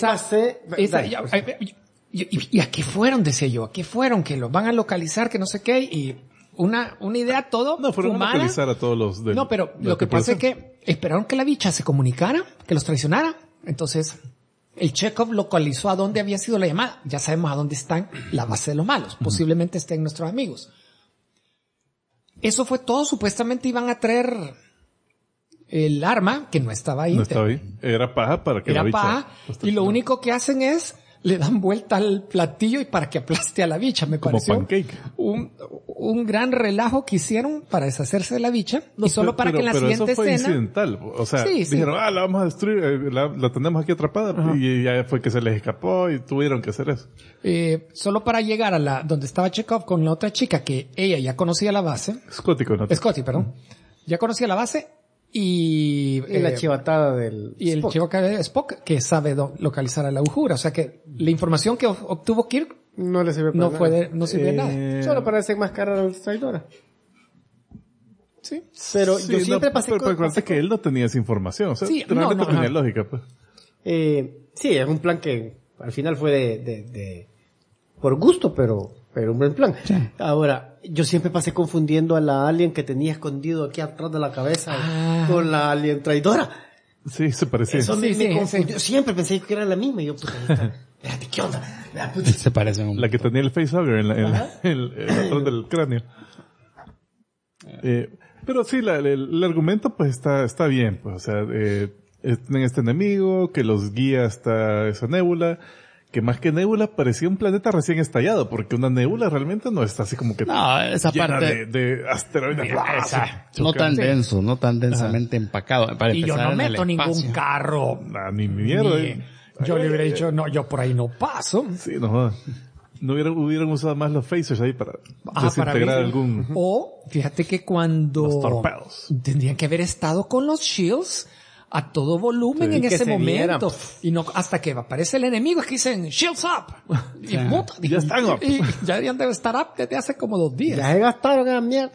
¿Y a qué fueron? Decía yo. ¿A qué fueron? Que los van a localizar, que no sé qué, y... Una idea todo no, fueron fumada. A localizar a todos los No, pero lo que pasa es que esperaron que la bicha se comunicara, que los traicionara. Entonces, el Chekhov localizó a dónde había sido la llamada. Ya sabemos a dónde están la base de los malos. Posiblemente estén nuestros amigos. Eso fue todo. Supuestamente iban a traer el arma, que no estaba ahí. No estaba ahí. Era paja para que la bicha... Era paja. Y lo único que hacen es... le dan vuelta al platillo y para que aplaste a la bicha, me pareció. Como pancake. Un gran relajo que hicieron para deshacerse de la bicha. No, y solo para que en la siguiente eso fue escena... incidental. O sea, dijeron, la vamos a destruir, la tenemos aquí atrapada. Ajá. Y ya fue que se les escapó y tuvieron que hacer eso. Solo para llegar a donde estaba Chekhov con la otra chica que ella ya conocía la base. Scotty, perdón. Ya conocía la base. Y la chivatada del y Spock. El chivatada de Spock que sabe localizar a la Uhura, o sea que la información que obtuvo Kirk no le sirve para nada. No sirve de nada. Solo para desenmascarar a la traidora. Sí, pero yo siempre pasé pero acuérdate que él no tenía esa información, o sea, realmente tenía lógica, pues. Sí, es un plan que al final fue de por gusto, pero un buen plan. Sí. Ahora, yo siempre pasé confundiendo a la alien que tenía escondido aquí atrás de la cabeza con la alien traidora. Sí, se parecía. Eso me confundió. Siempre pensé que era la misma y yo, puta, espérate, ¿qué onda? Se parecen un La que tenía el facehugger atrás del cráneo. Pero sí, el argumento pues está bien, pues, o sea, tienen este enemigo que los guía hasta esa nébula, que más que nébula parecía un planeta recién estallado, porque una nébula realmente no está así como que esa parte de asteroides. No tan denso, no tan densamente empacado. Para y yo no meto ningún carro. Ni mierda. Yo le hubiera dicho, no, yo por ahí no paso. Sí, no hubieran usado más los phasers ahí para desintegrar algún... O, fíjate que cuando... Los torpedos. Tendrían que haber estado con los shields a todo volumen en ese momento. Y no, hasta que aparece el enemigo es que dicen, shields up. Y puta, ya están up. Y ya deberían de estar up desde hace como 2 días. Ya se gastaron en la mierda.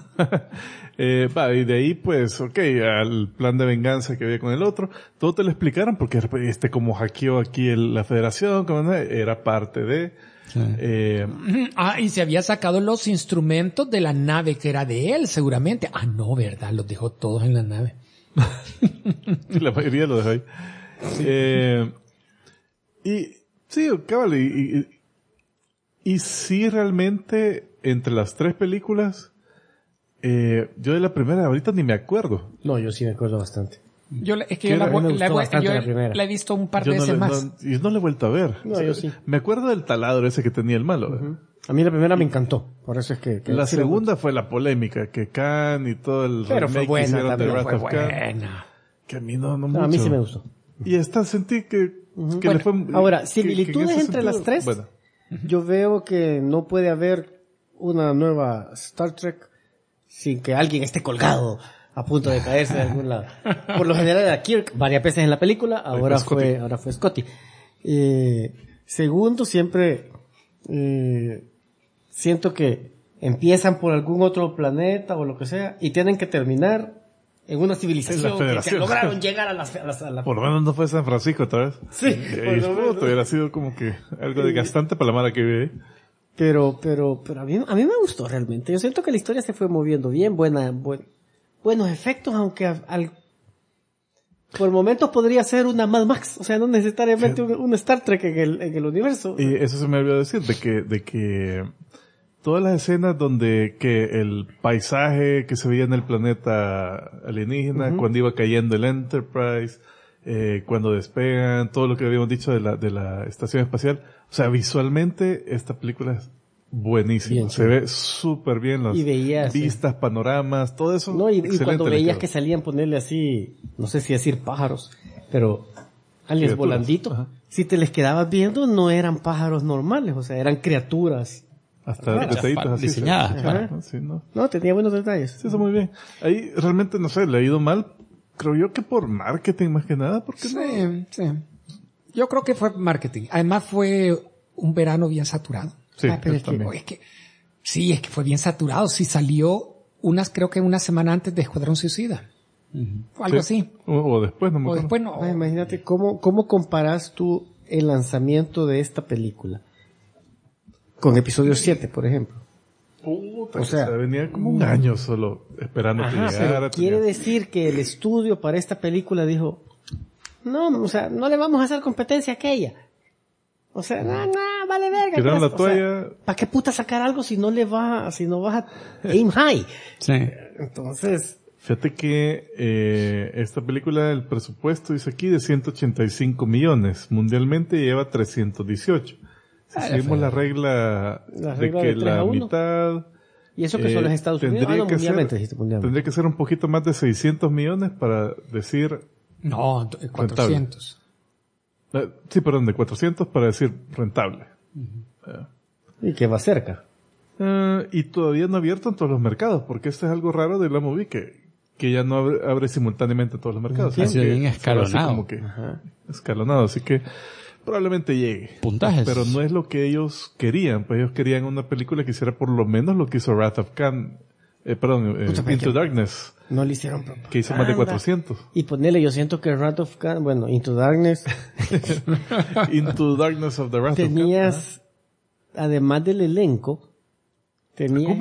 Y de ahí pues, al plan de venganza que había con el otro, todo te lo explicaron porque como hackeó aquí la federación, era parte de... Sí. Y se había sacado los instrumentos de la nave que era de él, seguramente. No, ¿verdad? Los dejó todos en la nave. La mayoría lo dejó ahí. Y sí, cabal, y sí realmente entre las 3 películas, yo de la primera ahorita ni me acuerdo. No, yo sí me acuerdo bastante. Yo la he visto un par de veces más. Yo no la he vuelto a ver. No, yo sí. Me acuerdo del taladro ese que tenía el malo. A mí la primera me encantó. Por eso es que la segunda fue la polémica, que Khan y todo el pero fue buena también. Wrath Fue of Khan. buena. Que a mí no mucho. A mí sí me gustó. Y esta sentí que le fue... Ahora, similitudes entre las tres. Bueno. Yo veo que no puede haber una nueva Star Trek sin que alguien esté colgado a punto de caerse de algún lado. Por lo general era Kirk varias veces en la película, ahora fue Scotty. Segundo, siempre siento que empiezan por algún otro planeta o lo que sea y tienen que terminar en una civilización que lograron llegar a la... Por lo menos no fue San Francisco otra vez. Sí. Y hubiera sido como que algo desgastante para la mala que vive. Pero a mí me gustó realmente. Yo siento que la historia se fue moviendo bien, buenos efectos, aunque por momentos podría ser una Mad Max, o sea, no necesariamente un Star Trek en el universo. Y eso se me olvidó decir, de que todas las escenas donde que el paisaje que se veía en el planeta alienígena, cuando iba cayendo el Enterprise, cuando despegan, todo lo que habíamos dicho de la estación espacial, o sea, visualmente esta película es buenísima. Bien, se ve súper bien las vistas, panoramas, todo eso. No, y cuando veías que salían ponerle así, no sé si decir pájaros, pero aliens volanditos, si te les quedabas viendo no eran pájaros normales, o sea, eran criaturas. Hasta detallitos así. Diseñadas. No, tenía buenos detalles. Sí, eso muy bien. Ahí realmente, no sé, le ha ido mal. Creo yo que por marketing más que nada, porque sí. Yo creo que fue marketing. Además fue un verano bien saturado. Sí, pero es que fue bien saturado. Sí salió creo que una semana antes de Escuadrón Suicida. O algo así. O después, no me acuerdo. Después no. Imagínate cómo comparas tú el lanzamiento de esta película con episodio 7, por ejemplo. O sea, venía como un año solo esperando que llegara. Quiere decir que el estudio para esta película dijo, no, o sea, no le vamos a hacer competencia a aquella. O sea, no, vale verga. Tiraron la toalla. ¿Para qué puta sacar algo si no vas a aim high? Sí. Entonces. Fíjate que esta película, el presupuesto dice aquí de 185 millones. Mundialmente lleva 318. Si seguimos la regla de que la mitad... Y eso que son los Estados Unidos, mundialmente. Tendría que ser un poquito más de 600 millones para decir... No, 400. Sí, perdón, de 400 para decir rentable. Y que va cerca. Y todavía no ha abierto en todos los mercados, porque esto es algo raro de la movie, que ya no abre simultáneamente en todos los mercados. Ha sido bien escalonado. Escalonado, así que probablemente llegue. Puntajes. Pero no es lo que ellos querían, pues ellos querían una película que hiciera por lo menos lo que hizo Wrath of Khan, Into Darkness. No le hicieron propaganda. Que hizo más de 400. Y ponerle, yo siento que Wrath of Khan, bueno, Into Darkness. Into Darkness of the Wrath of Khan. Tenías, además del elenco, tenías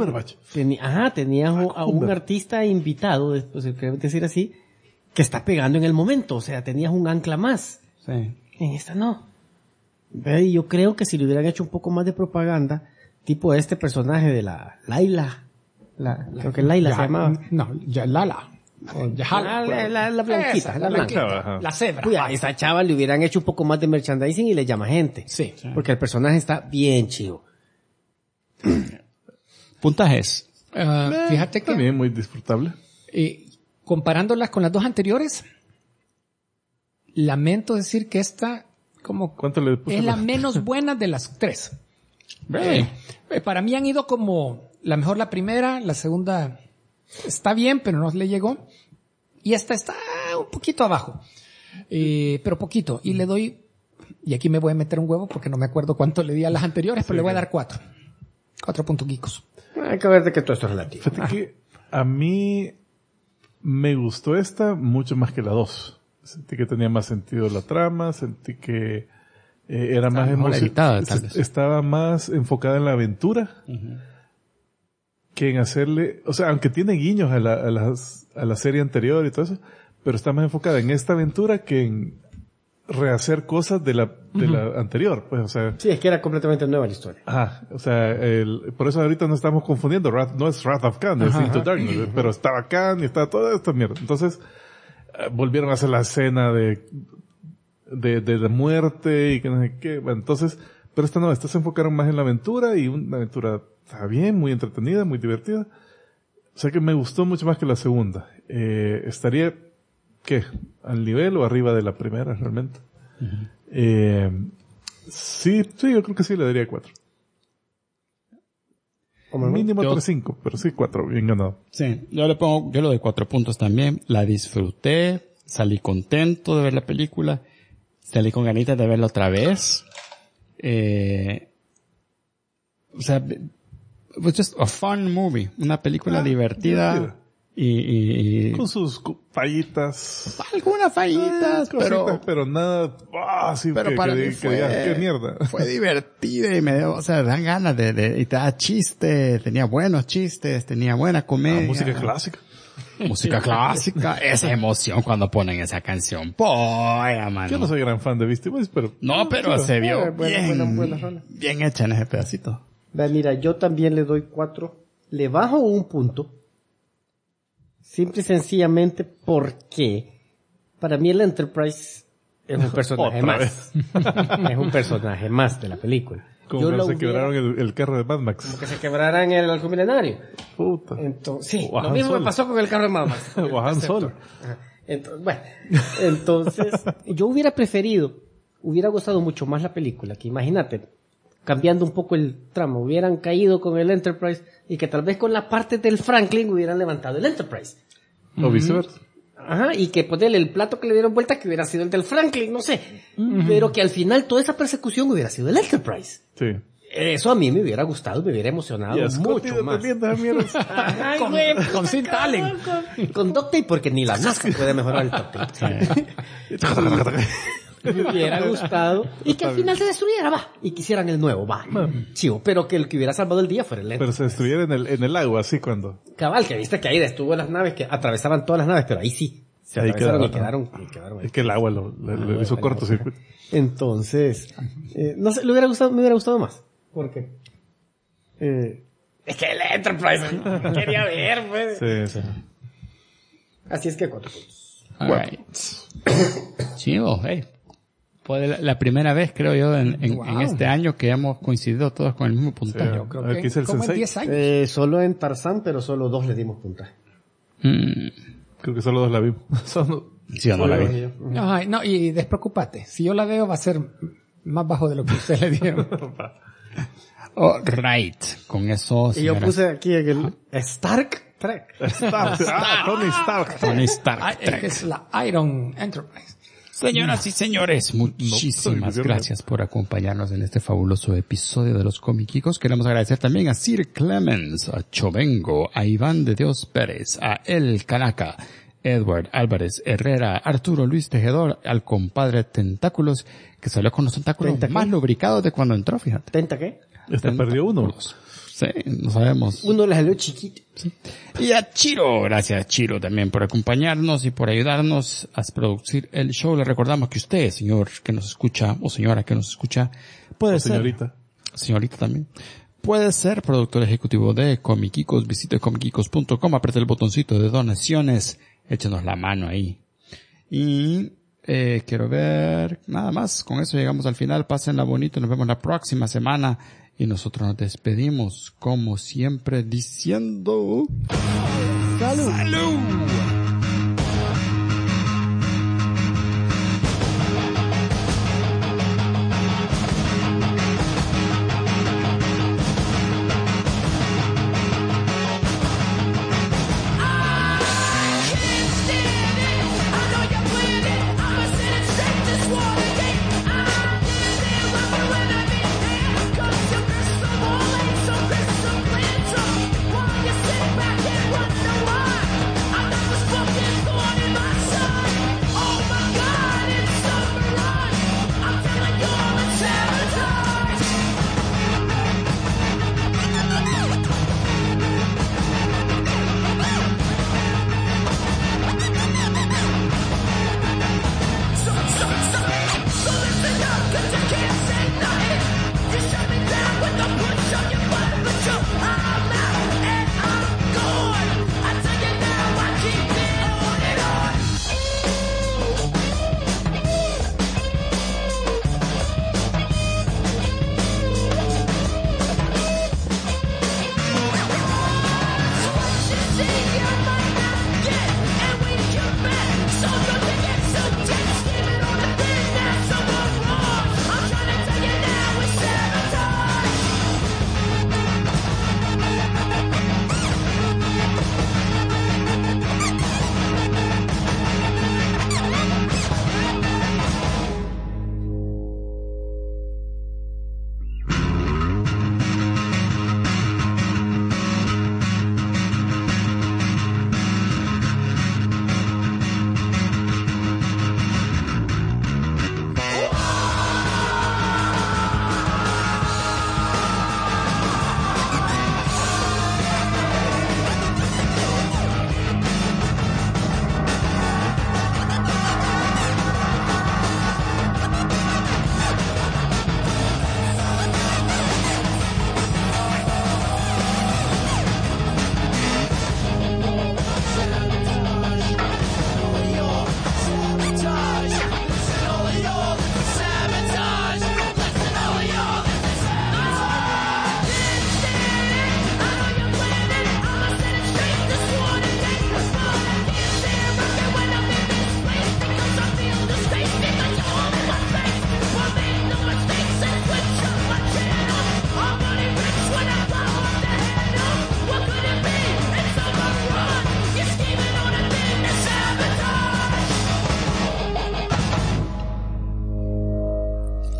a un artista invitado, pues, decir así, que está pegando en el momento. O sea, tenías un ancla más. Sí. En esta no. Y yo creo que si le hubieran hecho un poco más de propaganda, tipo este personaje de la Laila. Creo que Laila se llamaba. No, Lala. La blanquita, la blanca. La cebra. Uy, a esa chava le hubieran hecho un poco más de merchandising y le llama gente. Sí. Porque el personaje está bien chido. Puntajes. Fíjate que... También muy disfrutable. Comparándolas con las dos anteriores, lamento decir que esta ¿Cuánto le puse? Es la menos buena de las tres. Para mí han ido como la mejor la primera, la segunda está bien, pero no le llegó. Y esta está un poquito abajo. Pero poquito. Y le doy, y aquí me voy a meter un huevo porque no me acuerdo cuánto le di a las anteriores, pero le voy a dar 4. 4 puntuquicos. Hay que ver de que todo esto es relativo. Fíjate que a mí me gustó esta mucho más que la 2. Sentí que tenía más sentido la trama, sentí que era más emocionada, estaba más enfocada en la aventura que en hacerle, o sea, aunque tiene guiños a la serie anterior y todo eso, pero está más enfocada en esta aventura que en rehacer cosas de la anterior, pues, o sea. Sí, es que era completamente nueva la historia. O sea, por eso ahorita nos estamos confundiendo, no es Wrath of Khan, es Into Darkness, pero estaba Khan y estaba toda esta mierda. Entonces, volvieron a hacer la escena de muerte y que no sé qué. Bueno, entonces, pero esta se enfocaron más en la aventura, y una aventura está bien, muy entretenida, muy divertida. O sea que me gustó mucho más que la segunda. Estaría, ¿qué? ¿Al nivel o arriba de la primera realmente? Uh-huh. Sí, yo creo que sí le daría 4. Mínimo 3.5, pero sí 4, bien ganado. Sí, yo le doy 4 puntos también. La disfruté, salí contento de ver la película, salí con ganitas de verla otra vez. O sea, it was just a fun movie, una película divertida. Y con sus fallitas. Algunas fallitas, pero nada, así pero que, para que, mí fue, qué mierda. Fue divertida y me dio, o sea, dan ganas y te da chistes, tenía buenos chistes, tenía buena comedia. Música clásica. Música clásica, esa emoción cuando ponen esa canción. Poya, mano. Yo no soy gran fan de Beastie Boys, pero... No, pero se vio bien hecha en ese pedacito. Mira, yo también le doy 4. Le bajo 1 punto. Simple y sencillamente porque para mí el Enterprise es un personaje más. Es un personaje más de la película. Como que se quebraron el carro de Mad Max. Como que se quebraran el halcón milenario. Puta. Entonces, sí, lo mismo me pasó con el carro de Mad Max. O Han Solo. Entonces, yo hubiera gustado mucho más la película, que imagínate, cambiando un poco el tramo, hubieran caído con el Enterprise y que tal vez con la parte del Franklin hubieran levantado el Enterprise. O viceversa. Ajá, y que ponerle el plato que le dieron vuelta que hubiera sido el del Franklin, no sé. Pero que al final toda esa persecución hubiera sido el Enterprise. Sí. Eso a mí me hubiera gustado, me hubiera emocionado mucho más. Ay, con Cinta Allen. Con duct tape, porque ni la NASA puede mejorar el duct tape. Me hubiera gustado. Y que al final se destruyera, va. Y quisieran el nuevo, va. Chivo, pero que el que hubiera salvado el día fuera el Enterprise. Pero se destruyera en el agua, así cuando... Cabal, que viste que ahí estuvo las naves que atravesaban todas las naves, pero ahí sí. Se ahí atravesaron y quedaron ahí. Es que el agua le hizo cortocircuito. Entonces, no sé, me hubiera gustado más. ¿Por qué? Es que el Enterprise quería ver, pues. Sí. Así es que 4 puntos. Right. Chivo, hey. Fue la primera vez, creo yo, en este año que hemos coincidido todos con el mismo puntaje. Sí, yo creo que es como en 10 años. Solo en Tarzán, pero solo 2 le dimos puntaje. Creo que solo 2 la vimos. Sí, yo no la vi. Ay, no, y despreocúpate. Si yo la veo va a ser más bajo de lo que ustedes le dieron. Right. Con eso... Y yo puse aquí en el Stark Trek. Tony Stark. Tony Stark Trek. Es la Iron Enterprise. Señoras y señores, muchísimas gracias por acompañarnos en este fabuloso episodio de los Comiquicos. Queremos agradecer también a Sir Clemens, a Chovengo, a Iván de Dios Pérez, a El Canaca, Edward Álvarez Herrera, Arturo Luis Tejedor, al compadre Tentáculos, que salió con los tentáculos más lubricados de cuando entró, fíjate. ¿Tenta qué? Perdió uno. Sí, no sabemos. Uno le salió chiquito. Sí. Y a Chiro, gracias Chiro también por acompañarnos y por ayudarnos a producir el show. Le recordamos que usted, señor que nos escucha, o señora que nos escucha, puede ser... Señorita también. Puede ser productor ejecutivo de Comiquicos. Visite comiquicos.com, apriete el botoncito de donaciones, échenos la mano ahí. Y quiero ver nada más. Con eso llegamos al final. Pásenla bonito. Nos vemos la próxima semana. Y nosotros nos despedimos, como siempre, diciendo... ¡Salud! ¡Salud! Back and wonder why I never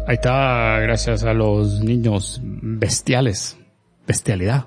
Ahí está, gracias a los niños bestiales. Bestialidad.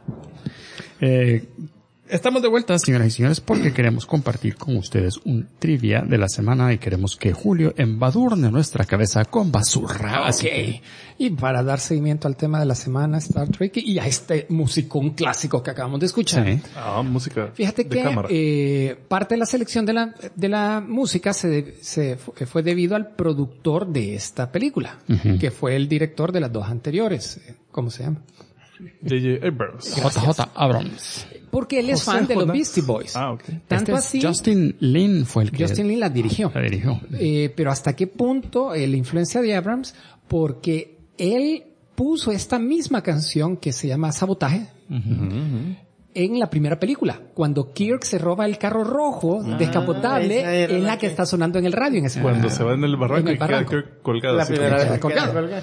Estamos de vuelta, señoras y señores, porque queremos compartir con ustedes un trivia de la semana y queremos que Julio embadurne nuestra cabeza con basurra. Ok. Y para dar seguimiento al tema de la semana, Star Trek, y a este musicón clásico que acabamos de escuchar. Sí. Música. Fíjate de que cámara. parte de la selección de la música fue debido al productor de esta película, que fue el director de las dos anteriores. ¿Cómo se llama? J.J. Abrams. JJ Abrams. Porque él es fan de los Beastie Boys. Ok. Tanto así, Justin Lin fue el que Justin Lin la dirigió. la dirigió. Pero hasta qué punto la influencia de Abrams, porque él puso esta misma canción que se llama Sabotaje en la primera película. Cuando Kirk se roba el carro rojo descapotable, esa era es la la que está sonando en el radio en ese Cuando momento. se va en el barranco En el y queda barranco. Kirk colgado. La así primera como- vez que colgado. colgado.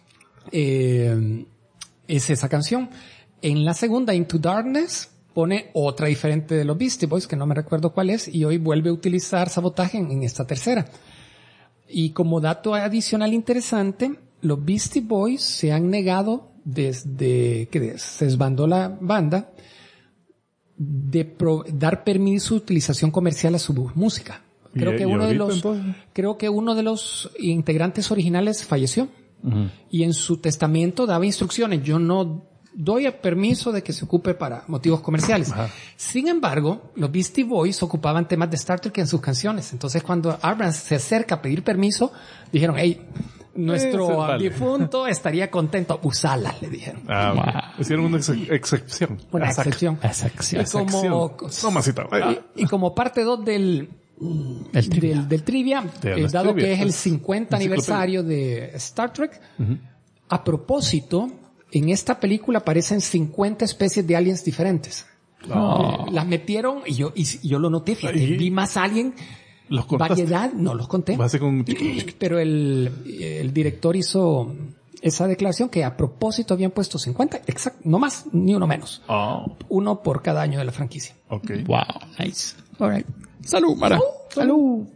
Es esa canción. En la segunda, Into Darkness, pone otra diferente de los Beastie Boys, que no me recuerdo cuál es, y hoy vuelve a utilizar Sabotaje en esta tercera. Y como dato adicional interesante, los Beastie Boys se han negado desde que se desbandó la banda de dar permiso de utilización comercial a su música. Creo ¿Y que uno de ahorita, los, entonces? creo que uno de los integrantes originales falleció. Y en su testamento daba instrucciones. Yo no doy permiso de que se ocupe para motivos comerciales. Sin embargo, los Beastie Boys ocupaban temas de Star Trek en sus canciones. Entonces, cuando Abrams se acerca a pedir permiso, dijeron, hey, nuestro vale. difunto estaría contento. Usala, le dijeron. Hicieron una excepción. Una excepción. Excepción. Y como, No, masita. y como parte 2 del trivia, De las dado trivias, que es el pues, 50 aniversario de Star Trek, a propósito, en esta película aparecen 50 especies de aliens diferentes. Las metieron, y yo lo noté, fíjate, vi más alien, ¿Los contaste? variedad, no los conté, Va a ser con... pero el director hizo esa declaración que a propósito habían puesto 50, exacto, no más, ni uno menos. Uno por cada año de la franquicia. Ok. Wow, nice. All right. Salud, Mara. ¡Salud!